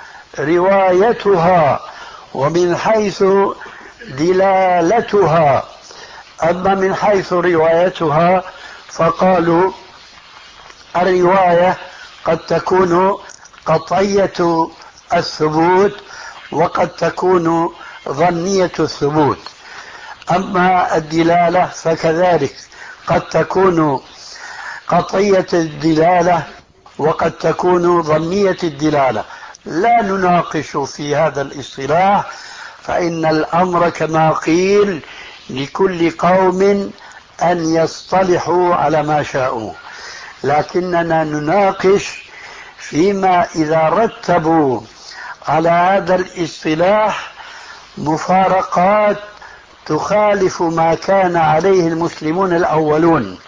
روايتها ومن حيث دلالتها. أما من حيث روايتها فقالوا الرواية قد تكون قطعية الثبوت وقد تكون ظنية الثبوت. أما الدلالة فكذلك قد تكون قطعية الدلالة وقد تكون ظنية الدلالة. لا نناقش في هذا الاصطلاح، فإن الأمر كما قيل لكل قوم أن يصطلحوا على ما شاءوا، لكننا نناقش فيما إذا رتبوا على هذا الاصطلاح مفارقات تخالف ما كان عليه المسلمون الأولون.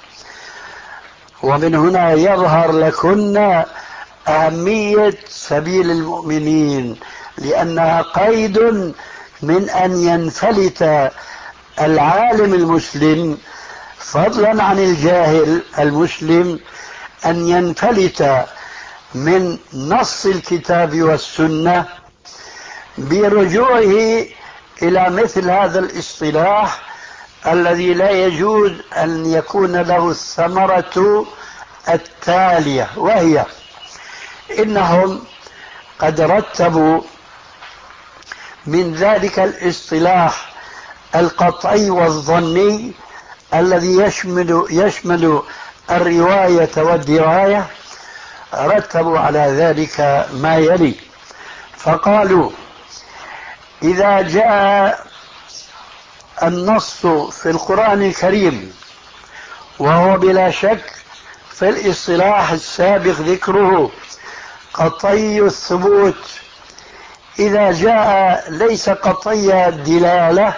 ومن هنا يظهر لكن أهمية سبيل المؤمنين، لأنها قيد من أن ينفلت العالم المسلم فضلا عن الجاهل المسلم، أن ينفلت من نص الكتاب والسنة برجوعه إلى مثل هذا الاصطلاح الذي لا يجوز أن يكون له الثمرة التالية، وهي إنهم قد رتبوا من ذلك الاصطلاح القطعي والظني الذي يشمل يشمل الرواية والدراية، رتبوا على ذلك ما يلي. فقالوا إذا جاء النص في القرآن الكريم، وهو بلا شك في الاصطلاح السابق ذكره قطعي الثبوت، إذا جاء ليس قطعي الدلالة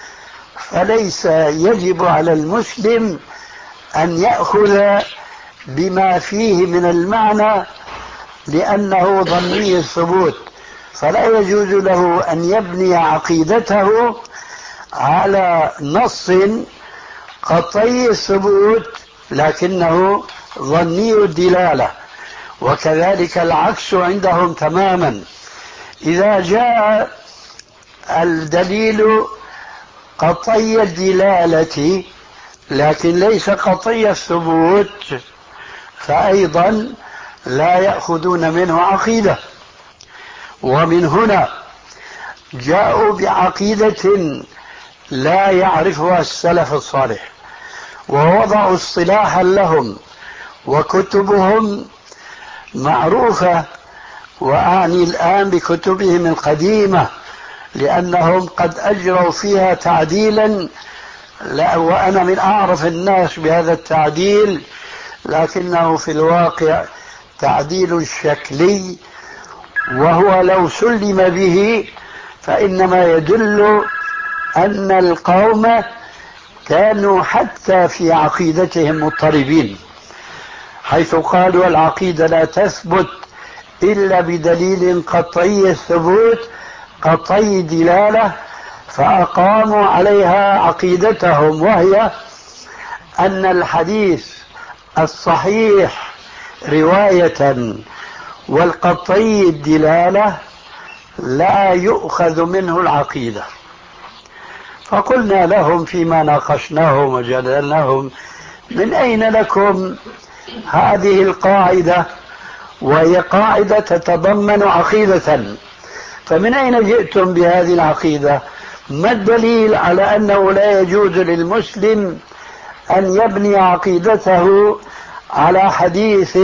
فليس يجب على المسلم أن يأخذ بما فيه من المعنى لأنه ظني الثبوت، فلا يجوز له أن يبني عقيدته على نص قطعي الثبوت لكنه ظني الدلالة. وكذلك العكس عندهم تماما، إذا جاء الدليل قطعي الدلالة لكن ليس قطعي الثبوت فأيضا لا يأخذون منه عقيدة. ومن هنا جاءوا بعقيدة لا يعرفها السلف الصالح، ووضعوا اصطلاحا لهم، وكتبهم معروفة، وأعني الآن بكتبهم القديمة لأنهم قد أجروا فيها تعديلا، لا وأنا من أعرف الناس بهذا التعديل، لكنه في الواقع تعديل شكلي، وهو لو سلم به فإنما يدل أن القوم كانوا حتى في عقيدتهم مضطربين. حيث قالوا العقيدة لا تثبت إلا بدليل قطعي الثبوت قطعي دلالة، فأقاموا عليها عقيدتهم، وهي أن الحديث الصحيح رواية والقطعي الدلالة لا يؤخذ منه العقيدة. فقلنا لهم فيما ناقشناهم وجدلناهم: من أين لكم هذه القاعدة؟ وهي قاعدة تتضمن عقيدة، فمن أين جئتم بهذه العقيدة؟ ما الدليل على أنه لا يجوز للمسلم أن يبني عقيدته على حديث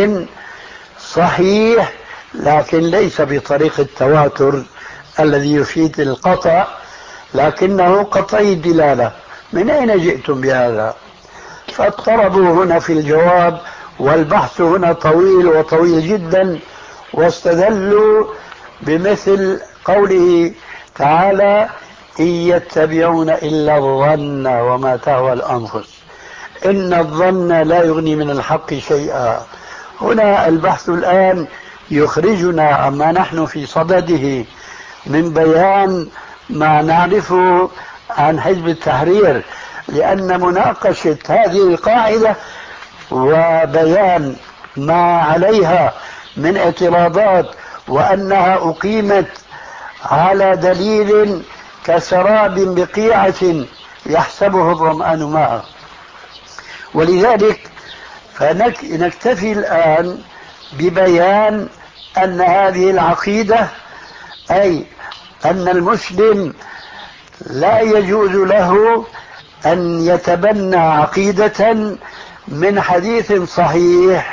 صحيح لكن ليس بطريق التواتر الذي يفيد القطع، لكنه قطعي الدلالة؟ من أين جئتم بهذا؟ فاضطربوا هنا في الجواب، والبحث هنا طويل وطويل جدا، واستدلوا بمثل قوله تعالى: إن يتبعون إلا الظن وما تهوى الأنفس إن الظن لا يغني من الحق شيئا. هنا البحث الآن يخرجنا عما نحن في صدده من بيان ما نعرفه عن حزب التحرير، لأن مناقشة هذه القاعدة وبيان ما عليها من اعتراضات وأنها أقيمت على دليل كسراب بقيعة يحسبه الظمآن ماء. ولذلك فنكتفي الآن ببيان أن هذه العقيدة، أي أن المسلم لا يجوز له أن يتبنى عقيدة من حديث صحيح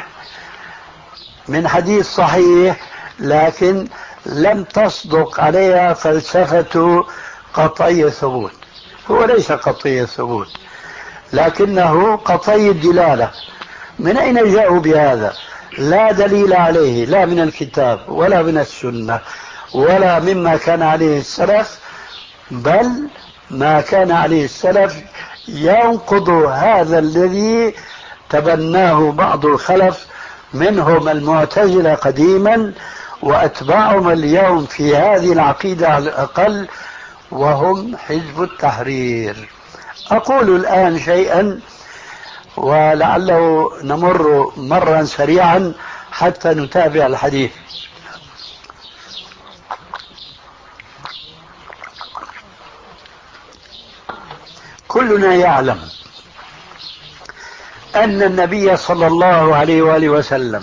من حديث صحيح لكن لم تصدق عليها فلسفة قطعي الثبوت. هو ليس قطعي الثبوت لكنه قطعي الدلالة. من أين جاءوا بهذا؟ لا دليل عليه، لا من الكتاب ولا من السنة ولا مما كان عليه السلف، بل ما كان عليه السلف ينقض هذا الذي تبناه بعض الخلف، منهم المعتزلة قديما وأتباعهم اليوم في هذه العقيدة على الأقل، وهم حزب التحرير. أقول الآن شيئا ولعله نمر مرا سريعا حتى نتابع الحديث. كلنا يعلم أن النبي صلى الله عليه وآله وسلم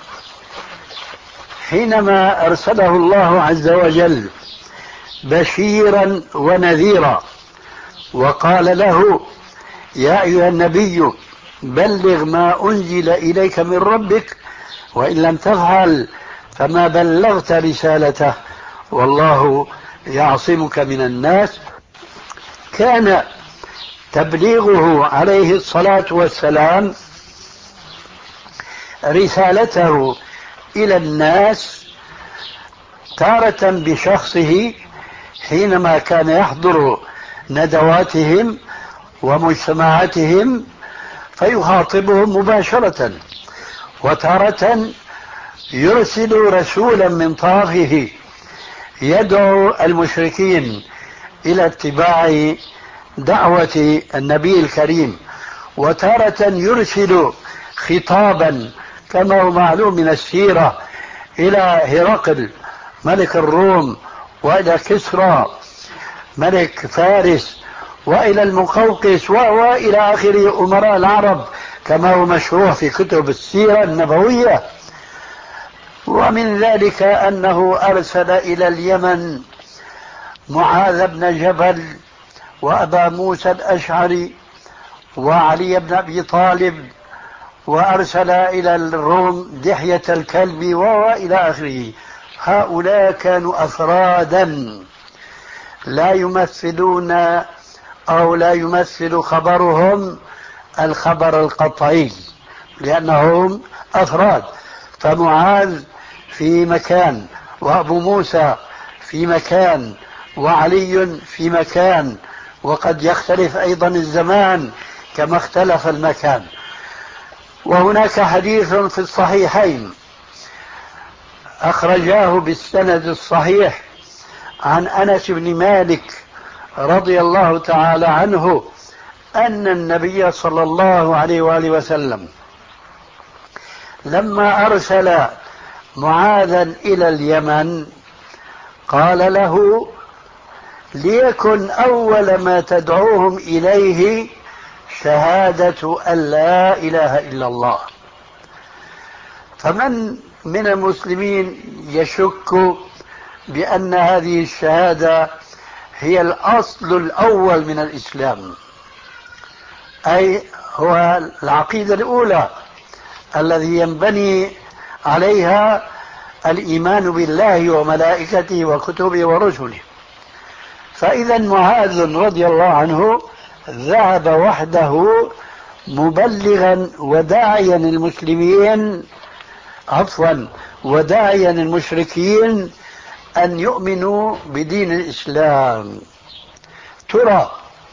حينما أرسله الله عز وجل بشيرا ونذيرا وقال له: يا أيها النبي بلغ ما أنزل إليك من ربك وإن لم تفعل فما بلغت رسالته والله يعصمك من الناس، كان تبليغه عليه الصلاة والسلام رسالته إلى الناس تارة بشخصه حينما كان يحضر ندواتهم ومجتمعاتهم فيخاطبهم مباشرة، وتارة يرسل رسولا من طرفه يدعو المشركين إلى اتباع دعوة النبي الكريم، وتارة يرسل خطابا كما هو معلوم من السيرة إلى هرقل ملك الروم، وإلى كسرى ملك فارس، وإلى المقوقس وإلى آخر أمراء العرب كما هو مشروع في كتب السيرة النبوية. ومن ذلك أنه أرسل إلى اليمن معاذ بن جبل وأبا موسى الأشعري وعلي بن أبي طالب، وأرسل إلى الروم دحية الكلب وإلى آخره. هؤلاء كانوا أفرادا لا يمثلون أو لا يمثل خبرهم الخبر القطعي لأنهم أفراد، فمعاذ في مكان وأبو موسى في مكان وعلي في مكان، وقد يختلف أيضا الزمان كما اختلف المكان. وهناك حديث في الصحيحين أخرجاه بالسند الصحيح عن أنس بن مالك رضي الله تعالى عنه أن النبي صلى الله عليه وآله وسلم لما أرسل معاذا إلى اليمن قال له: ليكن أول ما تدعوهم إليه شهادة أن لا إله إلا الله. فمن من المسلمين يشك بأن هذه الشهادة هي الأصل الأول من الإسلام، أي هو العقيدة الأولى الذي ينبني عليها الإيمان بالله وملائكته وكتبه ورسله. فإذا معاذ رضي الله عنه ذهب وحده مبلغا وداعيا المسلمين عفوا وداعيا المشركين أن يؤمنوا بدين الإسلام. ترى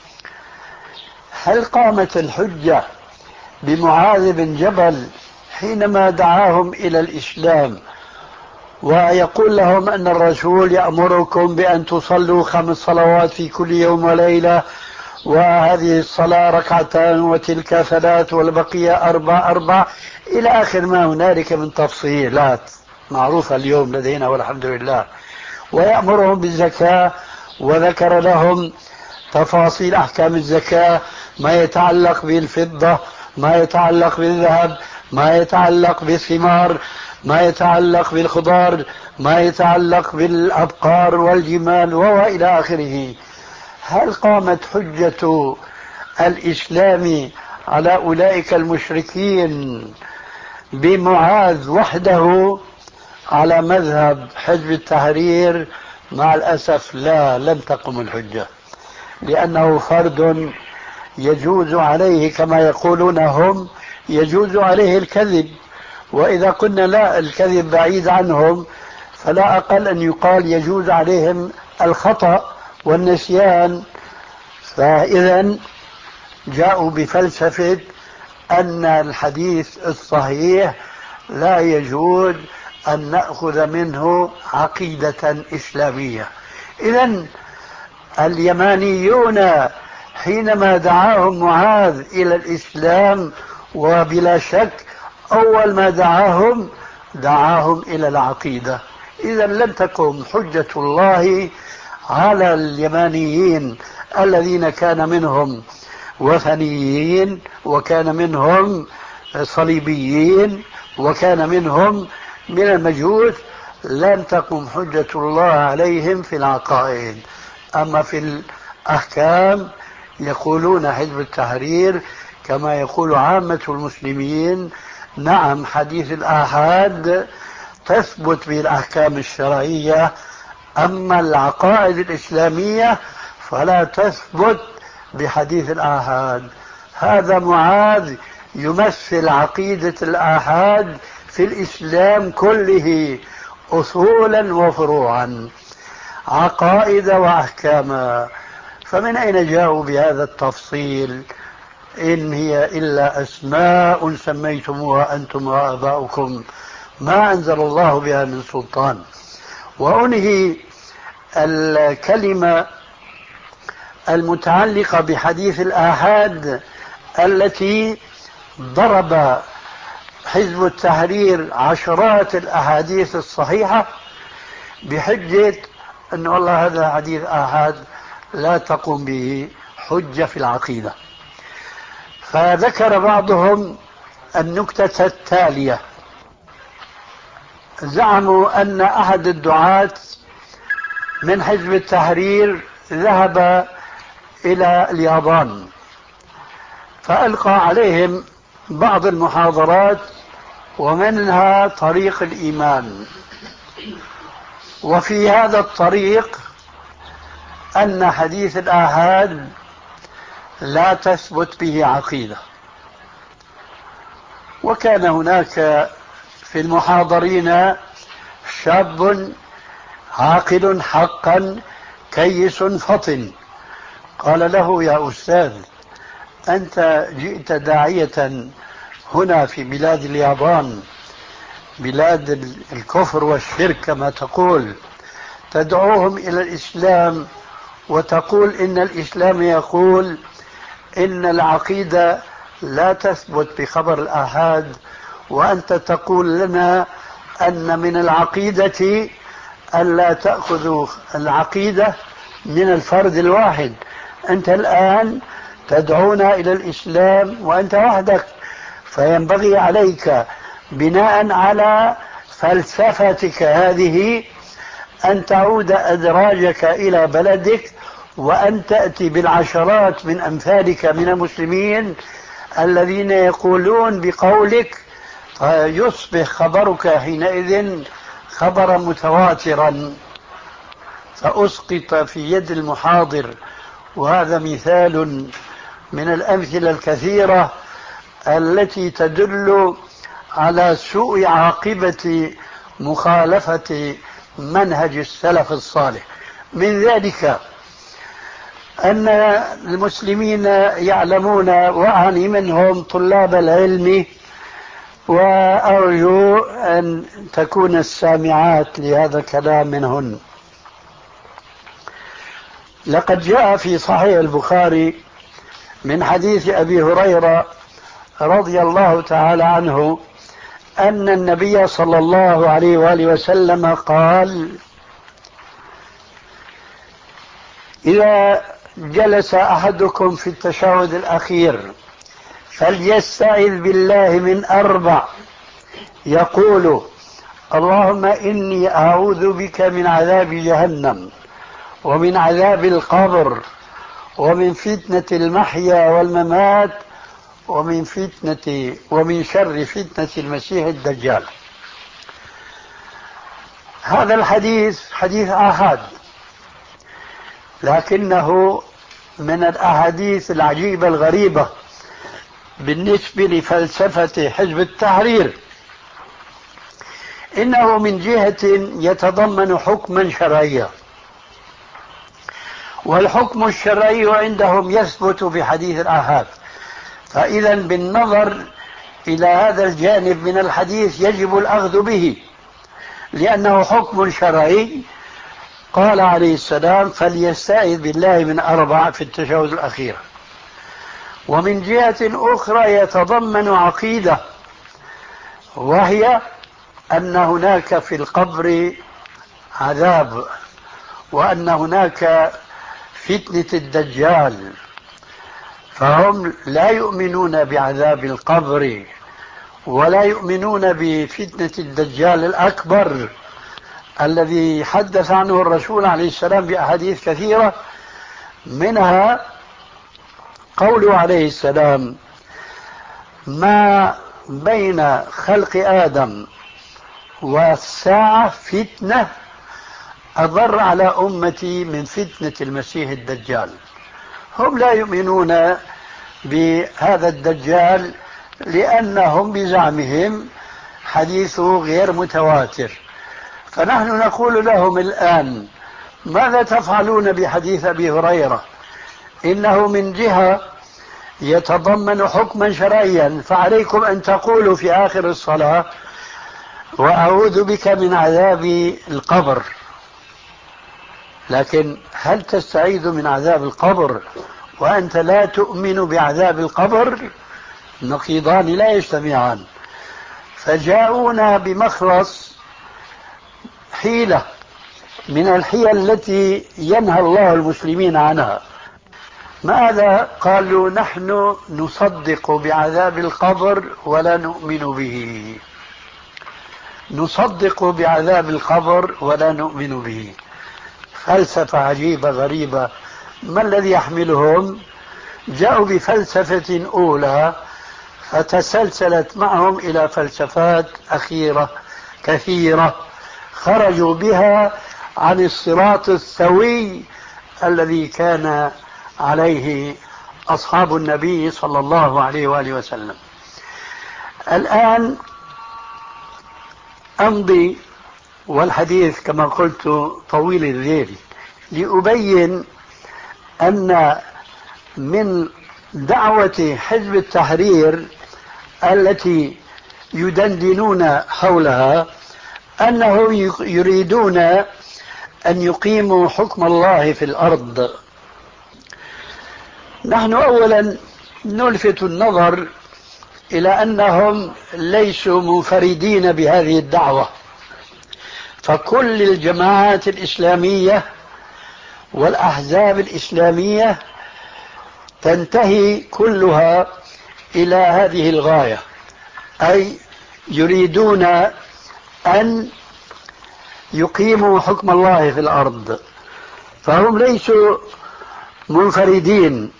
هل قامت الحجة بمعاذ بن جبل حينما دعاهم إلى الإسلام ويقول لهم أن الرسول يأمركم بأن تصلوا خمس صلوات في كل يوم وليلة، وهذه الصلاة ركعتان وتلك ثلاث والبقية أربع أربع إلى آخر ما هنالك من تفصيلات معروفة اليوم لدينا والحمد لله، ويأمرهم بالزكاة وذكر لهم تفاصيل أحكام الزكاة، ما يتعلق بالفضة، ما يتعلق بالذهب، ما يتعلق بالثمار، ما يتعلق بالخضار، ما يتعلق بالأبقار والجمال وإلى آخره. هل قامت حجة الإسلام على أولئك المشركين بمعاذ وحده على مذهب حزب التحرير؟ مع الأسف لا، لم تقم الحجة، لأنه فرد يجوز عليه كما يقولون هم يجوز عليه الكذب، وإذا قلنا لا الكذب بعيد عنهم فلا أقل أن يقال يجوز عليهم الخطأ والنسيان. فإذا جاءوا بفلسفة أن الحديث الصحيح لا يجوز أن نأخذ منه عقيدة إسلامية. إذن اليمانيون حينما دعاهم معاذ إلى الإسلام وبلا شك أول ما دعاهم دعاهم إلى العقيدة. إذا لم تكن حجة الله على اليمانيين الذين كان منهم وثنيين وكان منهم صليبيين وكان منهم من المجوس، لم تقم حجة الله عليهم في العقائد. أما في الأحكام يقولون حزب التحرير كما يقول عامة المسلمين: نعم، حديث الآحاد تثبت به الأحكام الشرعية، أما العقائد الإسلامية فلا تثبت بحديث الآحاد. هذا معاذ يمثل عقيدة الآحاد في الإسلام كله أصولا وفروعا، عقائد وأحكاما. فمن أين جاءوا بهذا التفصيل؟ إن هي إلا أسماء سميتموها أنتم وآباؤكم ما أنزل الله بها من سلطان. وأنهي الكلمة المتعلقة بحديث الآحاد التي ضرب حزب التحرير عشرات الأحاديث الصحيحة بحجة أن والله هذا حديث آحاد لا تقوم به حجة في العقيدة. فذكر بعضهم النكتة التالية: زعموا أن أحد الدعاة من حزب التحرير ذهب إلى اليابان فألقى عليهم بعض المحاضرات ومنها طريق الإيمان، وفي هذا الطريق أن حديث الآحاد لا تثبت به عقيدة. وكان هناك في المحاضرين شاب عاقل حقا كيس فطن، قال له: يا أستاذ، أنت جئت داعية هنا في بلاد اليابان، بلاد الكفر والشرك كما تقول، تدعوهم إلى الإسلام وتقول إن الإسلام يقول إن العقيدة لا تثبت بخبر الآحاد، وأنت تقول لنا أن من العقيدة ألا تأخذوا العقيدة من الفرد الواحد. أنت الآن تدعونا إلى الإسلام وأنت وحدك، فينبغي عليك بناء على فلسفتك هذه أن تعود أدراجك إلى بلدك، وأن تأتي بالعشرات من أمثالك من المسلمين الذين يقولون بقولك، فيصبح خبرك حينئذ خبرا متواترا، فأسقط في يد المحاضر. وهذا مثال من الأمثلة الكثيرة التي تدل على سوء عاقبة مخالفة منهج السلف الصالح. من ذلك أن المسلمين يعلمون، وأعني منهم طلاب العلم، وأرجو أن تكون السامعات لهذا الكلام منهن. لقد جاء في صحيح البخاري من حديث أبي هريرة رضي الله تعالى عنه أن النبي صلى الله عليه وآله وسلم قال: إذا جلس أحدكم في التشهد الأخير فليستعذ بالله من أربع، يقول: اللهم إني أعوذ بك من عذاب جهنم، ومن عذاب القبر، ومن فتنة المحيا والممات، ومن فتنة ومن شر فتنة المسيح الدجال. هذا الحديث حديث آحاد، لكنه من الأحاديث العجيبة الغريبة بالنسبة لفلسفة حزب التحرير. إنه من جهة يتضمن حكما شرعيا، والحكم الشرعي عندهم يثبت بحديث الآحاد، فإذا بالنظر إلى هذا الجانب من الحديث يجب الأخذ به، لأنه حكم شرعي. قال عليه السلام: فليستعذ بالله من أربع في التشهد الأخير. ومن جهة أخرى يتضمن عقيدة، وهي أن هناك في القبر عذاب، وأن هناك فتنة الدجال، فهم لا يؤمنون بعذاب القبر ولا يؤمنون بفتنة الدجال الأكبر الذي حدث عنه الرسول عليه السلام بأحاديث كثيرة، منها قوله عليه السلام: ما بين خلق آدم والساعة فتنة أضر على أمتي من فتنة المسيح الدجال. هم لا يؤمنون بهذا الدجال لأنهم بزعمهم حديثه غير متواتر. فنحن نقول لهم الآن: ماذا تفعلون بحديث أبي هريرة؟ إنه من جهة يتضمن حكما شرعيا، فعليكم أن تقولوا في آخر الصلاة: وأعوذ بك من عذاب القبر. لكن هل تستعيذ من عذاب القبر وأنت لا تؤمن بعذاب القبر؟ نقيضان لا يجتمعان. فجاءونا بمخلص حيلة من الحيل التي ينهى الله المسلمين عنها. ماذا قالوا؟ نحن نصدق بعذاب القبر ولا نؤمن به. نصدق بعذاب القبر ولا نؤمن به. فلسفة عجيبة غريبة. ما الذي يحملهم؟ جاءوا بفلسفة أولى فتسلسلت معهم إلى فلسفات أخيرة كثيرة خرجوا بها عن الصراط السوي الذي كان عليه أصحاب النبي صلى الله عليه وآله وسلم. الآن أمضي، والحديث كما قلت طويل الذيل، لأبين أن من دعوة حزب التحرير التي يدندنون حولها أنهم يريدون أن يقيموا حكم الله في الأرض. نحن أولا نلفت النظر إلى أنهم ليسوا منفردين بهذه الدعوة، فكل الجماعات الإسلامية والأحزاب الإسلامية تنتهي كلها إلى هذه الغاية، أي يريدون أن يقيموا حكم الله في الأرض، فهم ليسوا منفردين.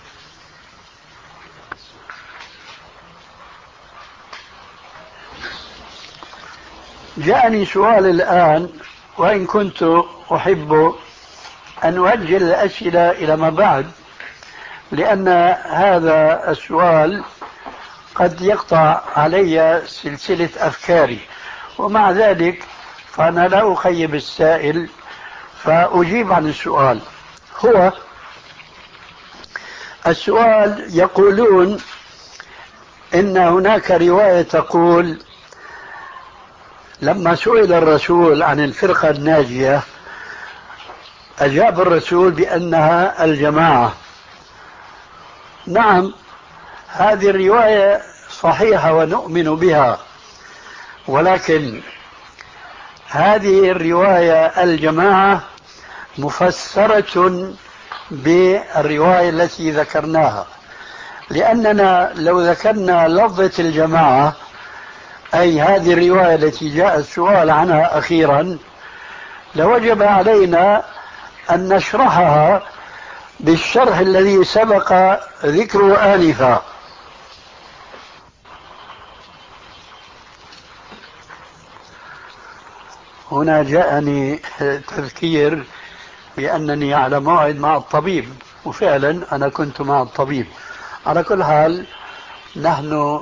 جاءني سؤال الآن، وإن كنت أحب أن أؤجل الأسئلة إلى ما بعد، لأن هذا السؤال قد يقطع علي سلسلة أفكاري، ومع ذلك فأنا لا أخيب السائل فأجيب عن السؤال. هو السؤال يقولون إن هناك رواية تقول لما سئل الرسول عن الفرقة الناجية أجاب الرسول بأنها الجماعة. نعم، هذه الرواية صحيحة ونؤمن بها، ولكن هذه الرواية الجماعة مفسرة بالرواية التي ذكرناها، لأننا لو ذكرنا لفظة الجماعة أي هذه الرواية التي جاء السؤال عنها أخيرا لوجب علينا أن نشرحها بالشرح الذي سبق ذكره آنفا. هنا جاءني تذكير بأنني على موعد مع الطبيب، وفعلا أنا كنت مع الطبيب. على كل حال نحن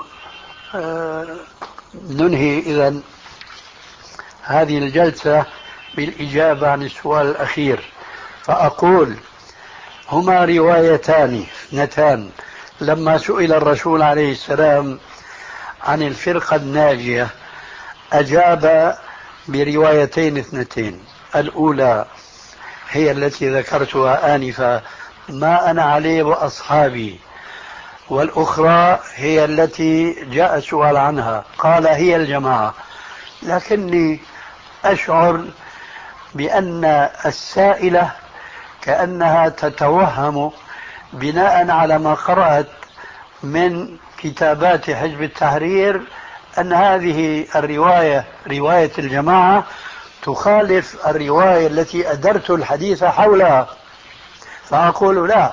ننهي إذن هذه الجلسة بالإجابة عن السؤال الأخير، فأقول هما روايتان اثنتان. لما سئل الرسول عليه السلام عن الفرقة الناجية أجاب بروايتين اثنتين، الأولى هي التي ذكرتها آنفا ما أنا عليه وأصحابي، والأخرى هي التي جاء السؤال عنها قال هي الجماعة. لكني أشعر بأن السائلة كأنها تتوهم بناء على ما قرأت من كتابات حزب التحرير أن هذه الرواية رواية الجماعة تخالف الرواية التي أدرت الحديث حولها، فأقول لا.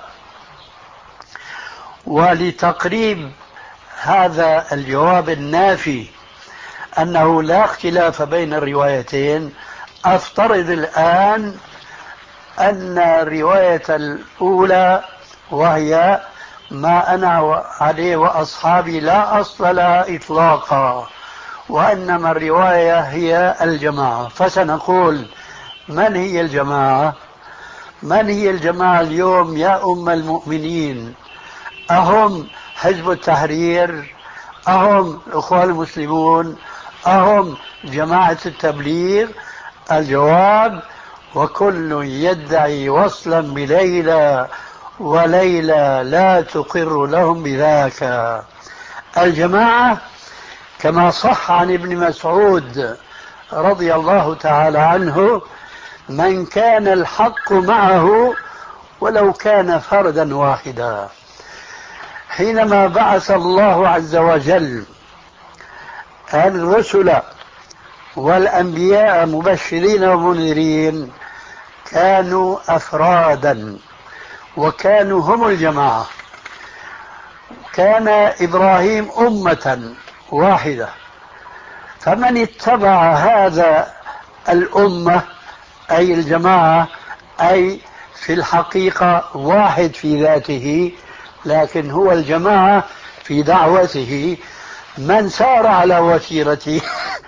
ولتقريب هذا الجواب النافي أنه لا اختلاف بين الروايتين، أفترض الآن أن الرواية الأولى وهي ما أنا عليه وأصحابي لا أصل لها إطلاقا، وإنما الرواية هي الجماعة. فسنقول من هي الجماعة؟ من هي الجماعة اليوم يا أم المؤمنين؟ أهم حزب التحرير؟ أهم الإخوان المسلمون؟ أهم جماعة التبليغ؟ الجواب وكل يدعي وصلا بليلى وليلى لا تقر لهم بذاك. الجماعة كما صح عن ابن مسعود رضي الله تعالى عنه من كان الحق معه ولو كان فردا واحدا. حينما بعث الله عز وجل الرسل والأنبياء مبشرين ومنذرين كانوا أفرادا وكانوا هم الجماعة. كان إبراهيم أمة واحدة، فمن اتبع هذا الأمة أي الجماعة أي في الحقيقة واحد في ذاته لكن هو الجماعة في دعوته، من سار على وتيرته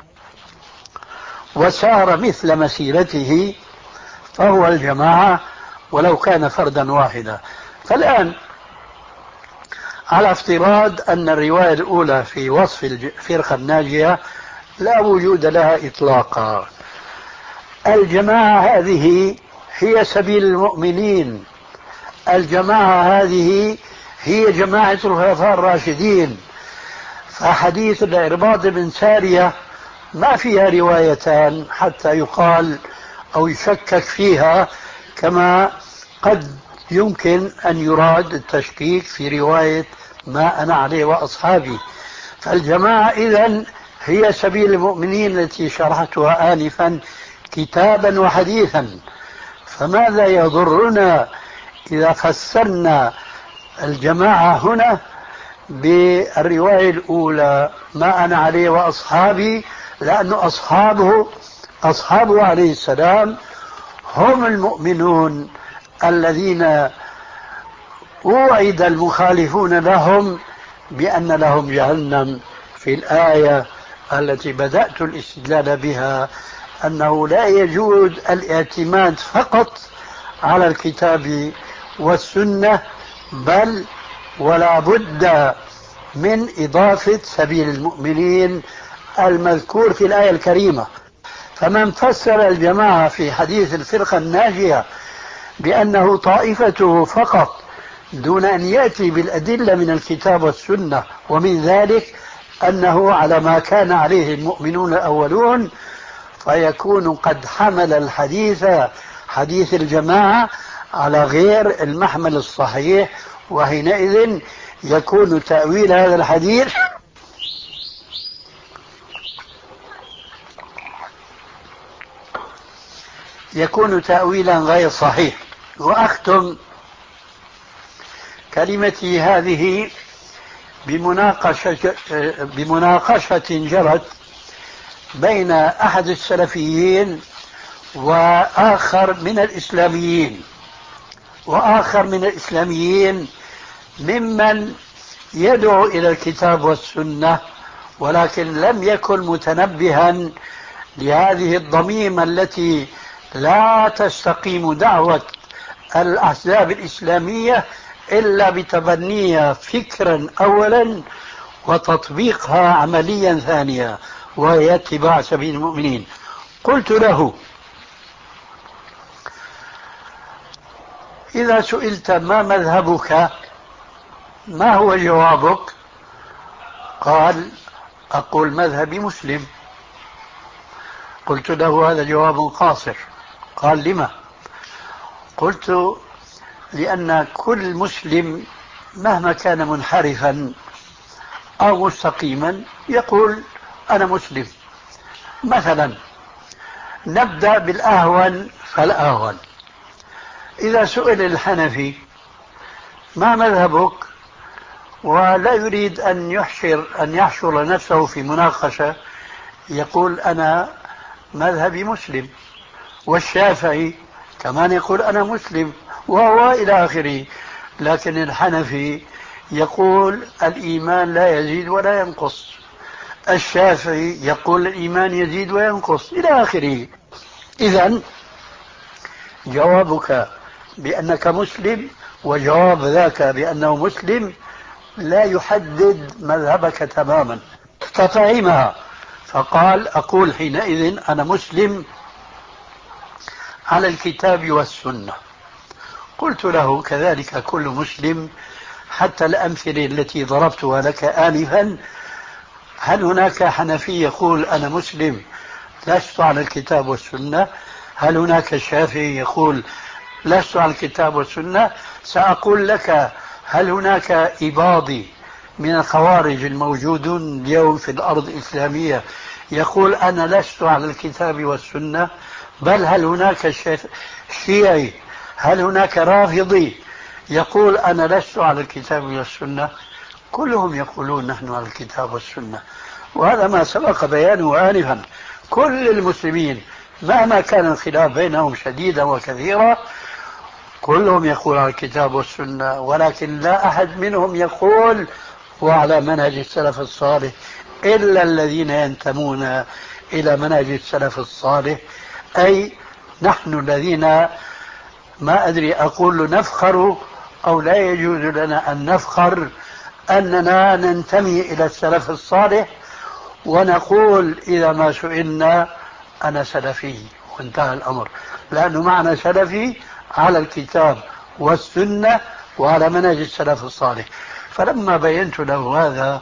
وسار مثل مسيرته فهو الجماعة ولو كان فردا واحدا. فالآن على افتراض أن الرواية الأولى في وصف الفرقة الناجية لا وجود لها إطلاقا. الجماعة هذه هي سبيل المؤمنين، الجماعة هذه هي جماعة الخلفاء الراشدين. فحديث العرباض بن سارية ما فيها روايتان حتى يقال أو يشكك فيها، كما قد يمكن أن يراد التشكيك في رواية ما أنا عليه وأصحابي. فالجماعة إذن هي سبيل المؤمنين التي شرحتها آنفا كتابا وحديثا. فماذا يضرنا إذا فسرنا الجماعة هنا بالرواية الأولى ما أنا عليه وأصحابي، لأن أصحابه أصحابه عليه السلام هم المؤمنون الذين وعد المخالفون لهم بأن لهم جهنم في الآية التي بدأت الاستدلال بها، أنه لا يجوز الاعتماد فقط على الكتاب والسنة، بل ولا بد من إضافة سبيل المؤمنين المذكور في الآية الكريمة. فمن فسر الجماعة في حديث الفرقة الناجية بأنه طائفته فقط دون أن يأتي بالأدلة من الكتاب والسنة، ومن ذلك أنه على ما كان عليه المؤمنون الأولون، فيكون قد حمل الحديث حديث الجماعة على غير المحمل الصحيح، وحينئذ يكون تأويل هذا الحديث يكون تأويلا غير صحيح. وأختم كلمتي هذه بمناقشة, بمناقشة جرت بين أحد السلفيين وآخر من الإسلاميين وآخر من الإسلاميين ممن يدعو إلى الكتاب والسنة، ولكن لم يكن متنبها لهذه الضميمة التي لا تستقيم دعوة الأحزاب الإسلامية إلا بتبنيها فكرا أولا وتطبيقها عمليا ثانيا، وهي اتباع سبيل المؤمنين. قلت له: إذا سئلت ما مذهبك ما هو جوابك؟ قال: أقول مذهبي مسلم. قلت له: هذا جواب قاصر. قال: لما؟ قلت: لأن كل مسلم مهما كان منحرفا أو مستقيما يقول أنا مسلم. مثلا نبدأ بالأهون فالأهون. إذا سئل الحنفي ما مذهبك ولا يريد أن يحشر أن يحشر نفسه في مناقشة، يقول أنا مذهبي مسلم. والشافعي كمان يقول أنا مسلم، وهو إلى آخره. لكن الحنفي يقول الإيمان لا يزيد ولا ينقص، الشافعي يقول الإيمان يزيد وينقص، إلى آخره. إذن جوابك بأنك مسلم وجواب ذاك بأنه مسلم لا يحدد مذهبك تماما. ففهمها فقال: أقول حينئذ أنا مسلم على الكتاب والسنة. قلت له: كذلك كل مسلم، حتى الأمثلة التي ضربتها لك آنفا، هل هناك حنفي يقول أنا مسلم لست على الكتاب والسنة؟ هل هناك شافعي يقول لست على الكتاب والسنة؟ سأقول لك: هل هناك إباضي من الخوارج الموجودون اليوم في الأرض الإسلامية يقول أنا لست على الكتاب والسنة؟ بل هل هناك شيعي، هل هناك رافضي يقول أنا لست على الكتاب والسنة؟ كلهم يقولون نحن على الكتاب والسنة، وهذا ما سبق بيانه آنفا. كل المسلمين مهما كان الخلاف بينهم شديدا وكثيرا كلهم يقول على الكتاب والسنة، ولكن لا أحد منهم يقول وعلى منهج السلف الصالح إلا الذين ينتمون إلى منهج السلف الصالح، أي نحن الذين ما أدري أقول نفخر أو لا يجوز لنا أن نفخر أننا ننتمي إلى السلف الصالح ونقول إذا ما سئلنا أنا سلفي، وانتهى الأمر، لأنه معنى سلفي على الكتاب والسنة وعلى منهج السلف الصالح. فلما بينت له هذا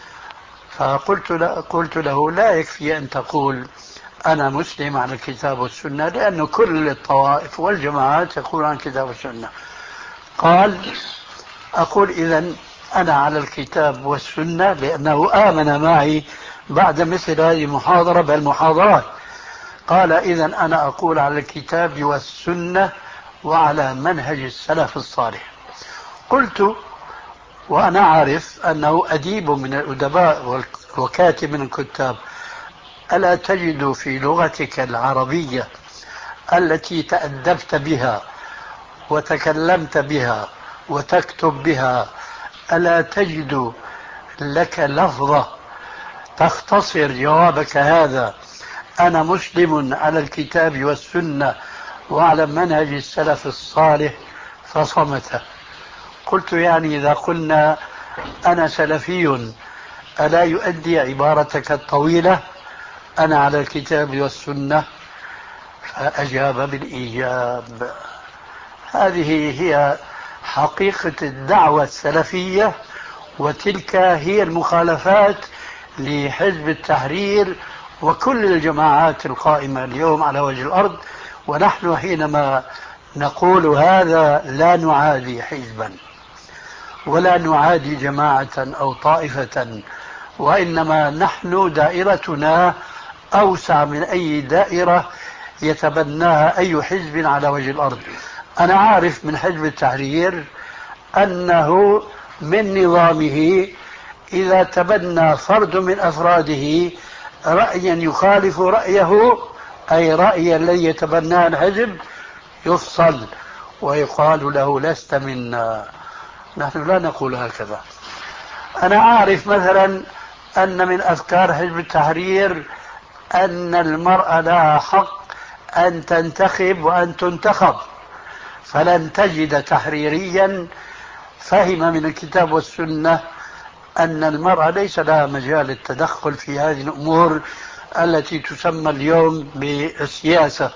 فقلت له, قلت له لا يكفي أن تقول أنا مسلم على الكتاب والسنة، لأنه كل الطوائف والجماعات يقول عن الكتاب والسنة. قال أقول إذن أنا على الكتاب والسنة، لأنه آمن معي بعد مثل هذه المحاضرة بل محاضرات. قال إذن أنا أقول على الكتاب والسنة وعلى منهج السلف الصالح. قلت وأنا عارف أنه أديب من الأدباء وكاتب من الكتاب، ألا تجد في لغتك العربية التي تأدبت بها وتكلمت بها وتكتب بها، ألا تجد لك لفظة تختصر جوابك هذا أنا مسلم على الكتاب والسنة وعلى منهج السلف الصالح؟ فصمت. قلت يعني إذا قلنا أنا سلفي ألا يؤدي عبارتك الطويلة أنا على الكتاب والسنة؟ فأجاب بالإيجاب. هذه هي حقيقة الدعوة السلفية، وتلك هي المخالفات لحزب التحرير وكل الجماعات القائمة اليوم على وجه الأرض. ونحن حينما نقول هذا لا نعادي حزبا ولا نعادي جماعة أو طائفة، وإنما نحن دائرتنا أوسع من أي دائرة يتبناها أي حزب على وجه الأرض. أنا عارف من حزب التحرير أنه من نظامه إذا تبنى فرد من أفراده رأيا يخالف رأيه، أي رأي الذي يتبناه الحزب، يفصل ويقال له لست منا. نحن لا نقول هكذا. أنا أعرف مثلا أن من أفكار حزب التحرير أن المرأة لها حق أن تنتخب وأن تنتخب، فلن تجد تحريريا فهم من الكتاب والسنة أن المرأة ليس لها مجال التدخل في هذه الأمور التي تسمى اليوم بالسياسة،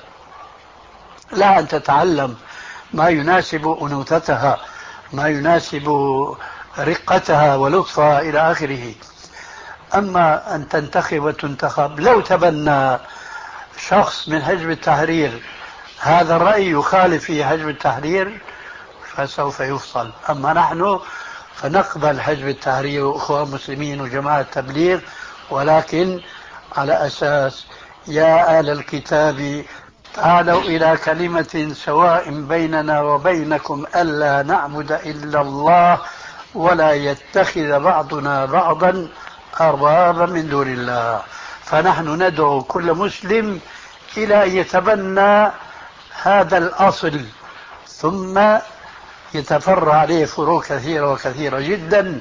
لا أن تتعلم ما يناسب أنوثتها، ما يناسب رقتها ولطفها إلى آخره. أما أن تنتخب وتنتخب، لو تبنى شخص من حزب التحرير هذا الرأي يخالف في حزب التحرير فسوف يفصل. أما نحن فنقبل حزب التحرير وأخوان مسلمين وجماعة تبليغ، ولكن على أساس يا أهل الكتاب تعالوا إلى كلمة سواء بيننا وبينكم ألا نعبد إلا الله ولا يتخذ بعضنا بعضا أربابا من دون الله. فنحن ندعو كل مسلم إلى أن يتبنى هذا الأصل، ثم يتفرع عليه فروع كثيرة وكثيرة جدا.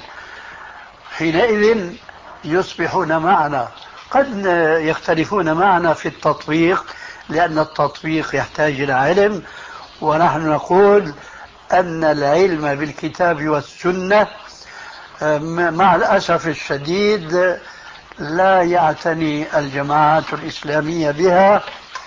حينئذ يصبحون معنا. قد يختلفون معنا في التطبيق، لأن التطبيق يحتاج إلى علم، ونحن نقول أن العلم بالكتاب والسنة مع الأسف الشديد لا يعتني الجماعات الإسلامية بها،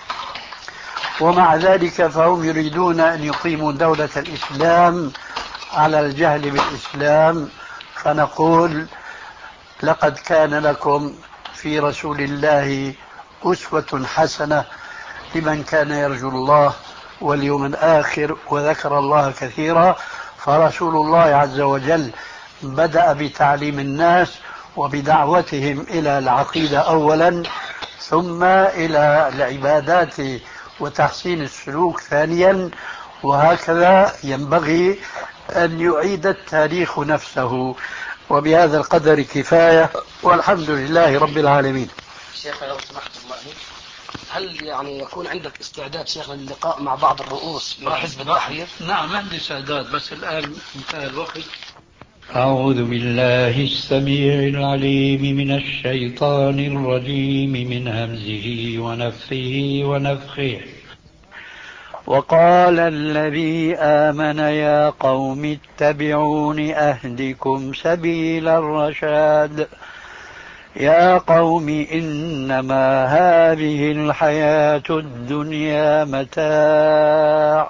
ومع ذلك فهم يريدون أن يقيموا دولة الإسلام على الجهل بالإسلام. فنقول لقد كان لكم في رسول الله أسوة حسنة لمن كان يرجو الله واليوم الآخر وذكر الله كثيرا. فرسول الله عز وجل بدأ بتعليم الناس وبدعوتهم إلى العقيدة أولا، ثم إلى العبادات وتحسين السلوك ثانيا، وهكذا ينبغي أن يعيد التاريخ نفسه. وبهذا القدر كفاية، والحمد لله رب العالمين. شيخنا لو سمحت الله، هل يعني يكون عندك استعداد شيخنا للقاء مع بعض الرؤوس من حزب التحرير؟ نعم عندي استعداد، بس الآن انتهى الوقت. أعوذ بالله السميع العليم من الشيطان الرجيم من همزه ونفخه ونفخه. وقال الذي آمن يا قوم اتبعون أهدكم سبيل الرشاد يا قوم إنما هذه الحياة الدنيا متاع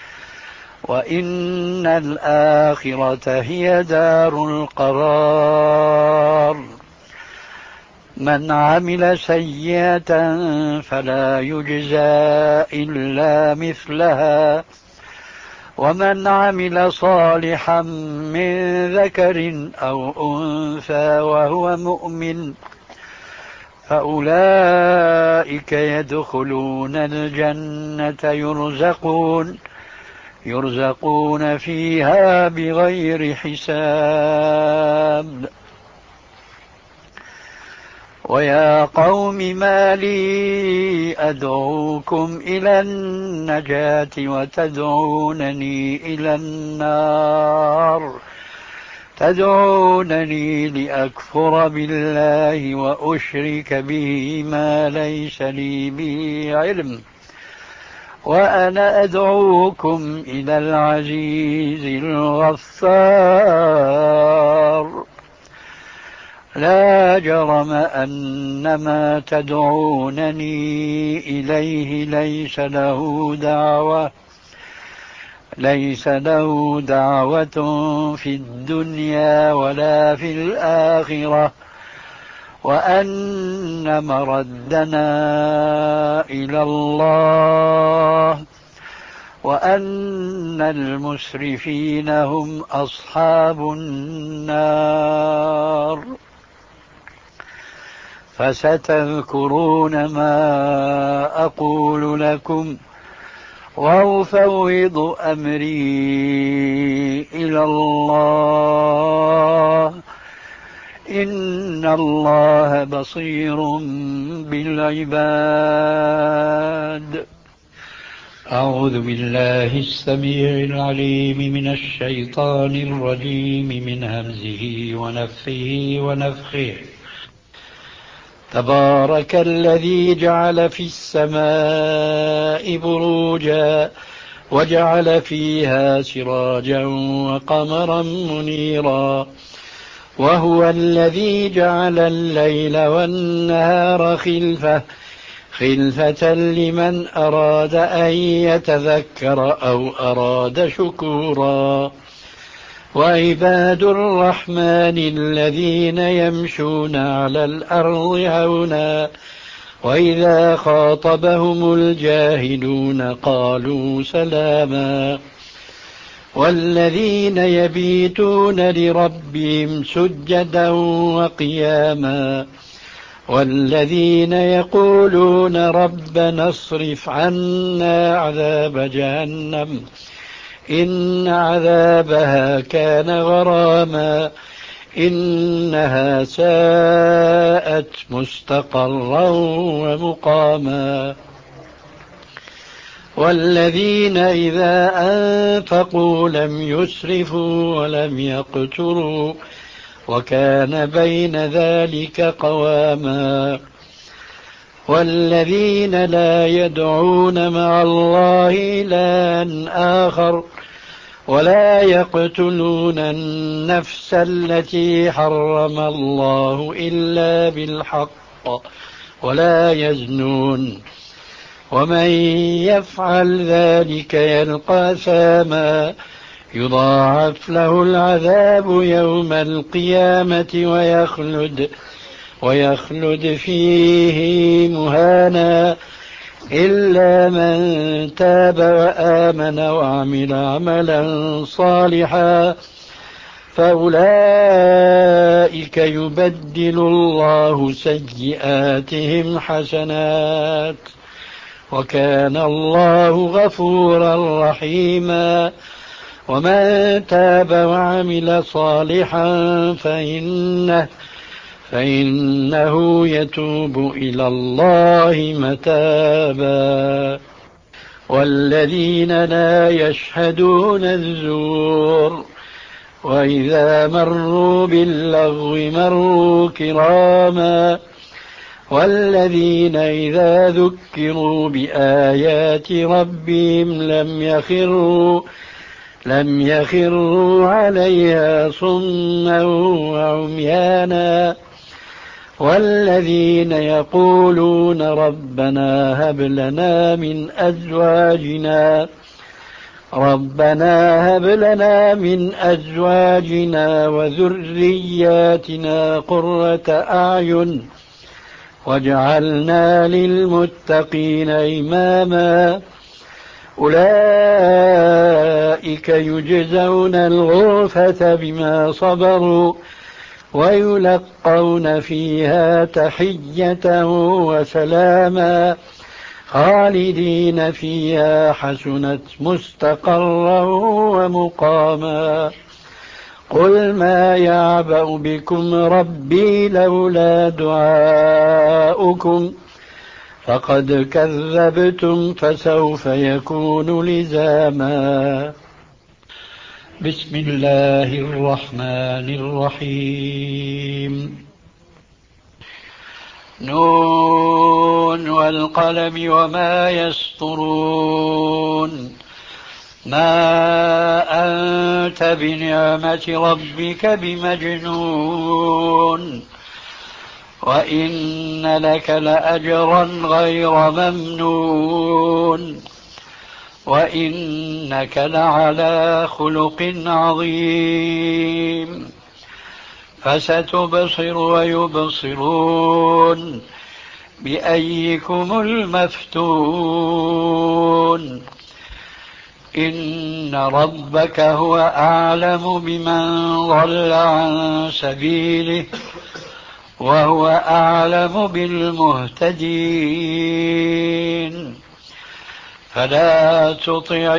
وإن الآخرة هي دار القرار من عمل سيئة فلا يجزى إلا مثلها ومن عمل صالحا من ذكر أو أنثى وهو مؤمن فأولئك يدخلون الجنة يرزقون يرزقون فيها بغير حساب ويا قوم ما لي أدعوكم إلى النجاة وتدعونني إلى النار تدعونني لأكفر بالله وأشرك به ما ليس لي به علم وأنا أدعوكم إلى العزيز الغفار لا جرم أن ما تدعونني إليه ليس له دعوة ليس له دعوة في الدنيا ولا في الآخرة وأن مردنا إلى الله وأن المسرفين هم أصحاب النار فستذكرون ما أقول لكم وأفوض أمري إلى الله إن الله بصير بالعباد. أعوذ بالله السميع العليم من الشيطان الرجيم من همزه ونفخه ونفخه. تبارك الذي جعل في السماء بروجا وجعل فيها سراجا وقمرا منيرا وهو الذي جعل الليل والنهار خلفة خلفة لمن أراد أن يتذكر أو أراد شكورا وعباد الرحمن الذين يمشون على الأرض هونا وإذا خاطبهم الجاهلون قالوا سلاما والذين يبيتون لربهم سجدا وقياما والذين يقولون ربنا اصرف عنا عذاب جهنم إن عذابها كان غراما إنها ساءت مستقرا ومقاما والذين إذا أنفقوا لم يسرفوا ولم يقتروا وكان بين ذلك قواما والذين لا يدعون مع الله إلها آخر ولا يقتلون النفس التي حرم الله إلا بالحق ولا يزنون ومن يفعل ذلك يلقى أثاما يضاعف له العذاب يوم القيامة ويخلد ويخلد فيه مهانا إلا من تاب وآمن وعمل عملا صالحا فأولئك يبدل الله سيئاتهم حسنات وكان الله غفورا رحيما ومن تاب وعمل صالحا فإنه فإنه يتوب إلى الله متابا والذين لا يشهدون الزور وإذا مروا باللغو مروا كراما والذين إذا ذكروا بآيات ربهم لم يخروا لم يخروا عليها صما وعميانا والذين يقولون ربنا هب لنا من أزواجنا ربنا هب لنا من أزواجنا وذرياتنا قرة أعين واجعلنا للمتقين إماما أولئك يجزون الغرفة بما صبروا ويلقون فيها تحية وسلاما خالدين فيها حسنت مستقرا ومقاما قل ما يعبأ بكم ربي لولا دعاؤكم فقد كذبتم فسوف يكون لزاما بسم الله الرحمن الرحيم نون والقلم وما يسطرون ما أنت بنعمة ربك بمجنون وإن لك لأجرا غير ممنون وإنك لعلى خلق عظيم فستبصر ويبصرون بأيكم المفتون إن ربك هو أعلم بمن ضل عن سبيله وهو أعلم بالمهتدين فلا تطع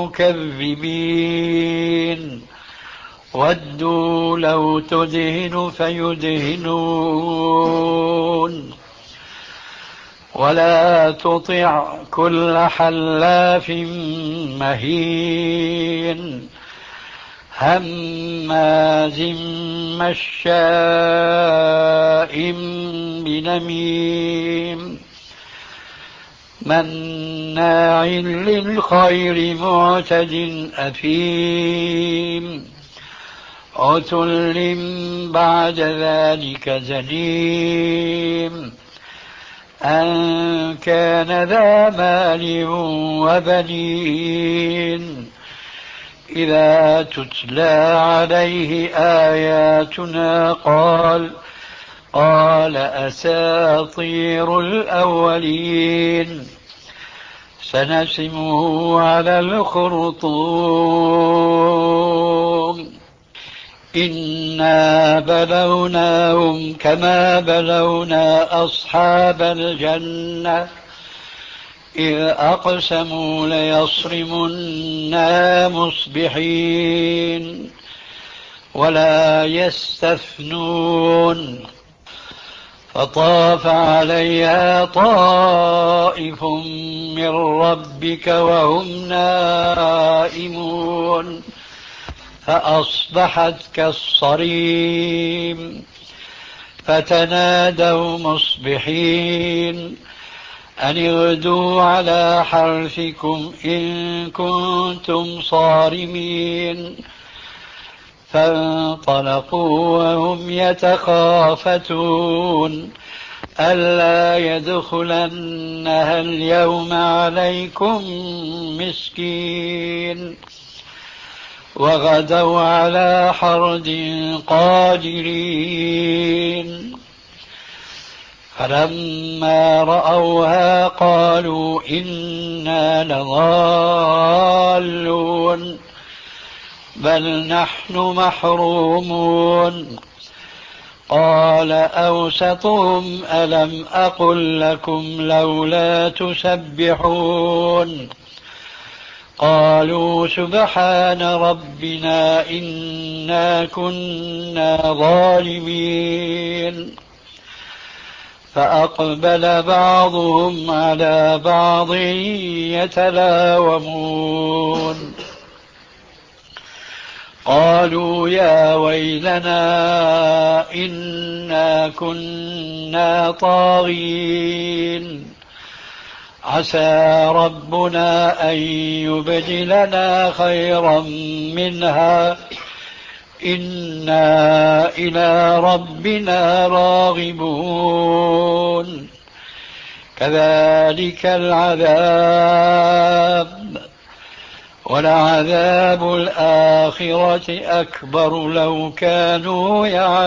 المكذبين ودوا لو تدهن فيدهنون ولا تطع كل حلاف مهين هماز مشاء بنميم مناع للخير معتد أثيم عتل بعد ذلك زنيم أن كان ذا مال وبنين إذا تتلى عليه آياتنا قال قال أساطير الأولين سنسمه على الخرطوم إنا بلوناهم كما بلونا أصحاب الجنة إذ أقسموا ليصرمنها مصبحين ولا يستثنون فطاف عليها طائف من ربك وهم نائمون فأصبحت كالصريم فتنادوا مصبحين أن اغدوا على حرثكم إن كنتم صارمين فانطلقوا وهم يتخافتون ألا يدخلنها اليوم عليكم مسكين وغدوا على حرد قادرين فلما رأوها قالوا إنا لضالون بل نحن محرومون قال أوسطهم ألم أقل لكم لولا تسبحون قالوا سبحان ربنا إنا كنا ظالمين فأقبل بعضهم على بعض يتلاومون قالوا يا ويلنا إنا كنا طاغين عسى ربنا أن يبدلنا خيرا منها إنا إلى ربنا راغبون كذلك العذاب ولعذاب الآخرة أكبر لو كانوا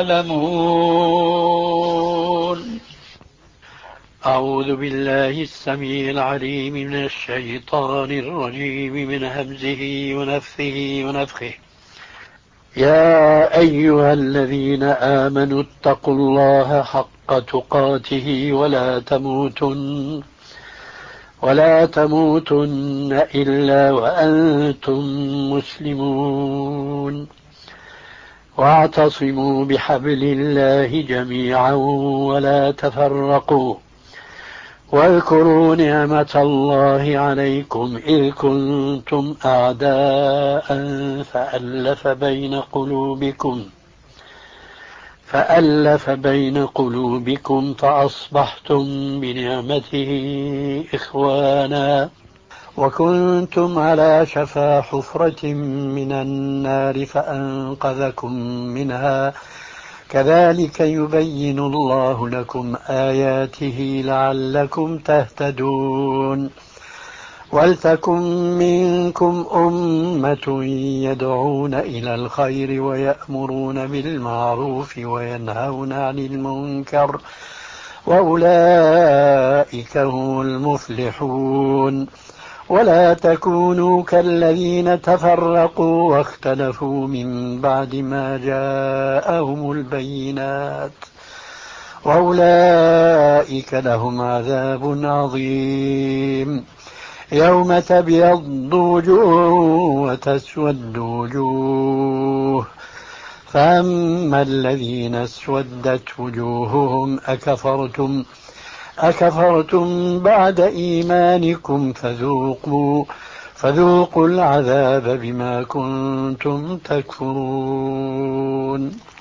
يعلمون. أعوذ بالله السميع العليم من الشيطان الرجيم من همزه ونفثه ونفخه. يا أيها الذين آمنوا اتقوا الله حق تقاته ولا تموتن ولا تموتن إلا وأنتم مسلمون واعتصموا بحبل الله جميعا ولا تفرقوا واذكروا نعمة الله عليكم إذ كنتم أعداء فألف بين قلوبكم فألف بين قلوبكم فأصبحتم بنعمته إخوانا وكنتم على شفا حفرة من النار فأنقذكم منها كذلك يبين الله لكم آياته لعلكم تهتدون. ولتكن منكم أمة يدعون إلى الخير ويأمرون بالمعروف وينهون عن المنكر وأولئك هم المفلحون. ولا تكونوا كالذين تفرقوا واختلفوا من بعد ما جاءهم البينات وأولئك لهم عذاب عظيم يوم تبيض وجوه وتسود وجوه فأما الذين اسودت وجوههم أكفرتم أكفرتم بعد إيمانكم فذوقوا فذوقوا العذاب بما كنتم تكفرون.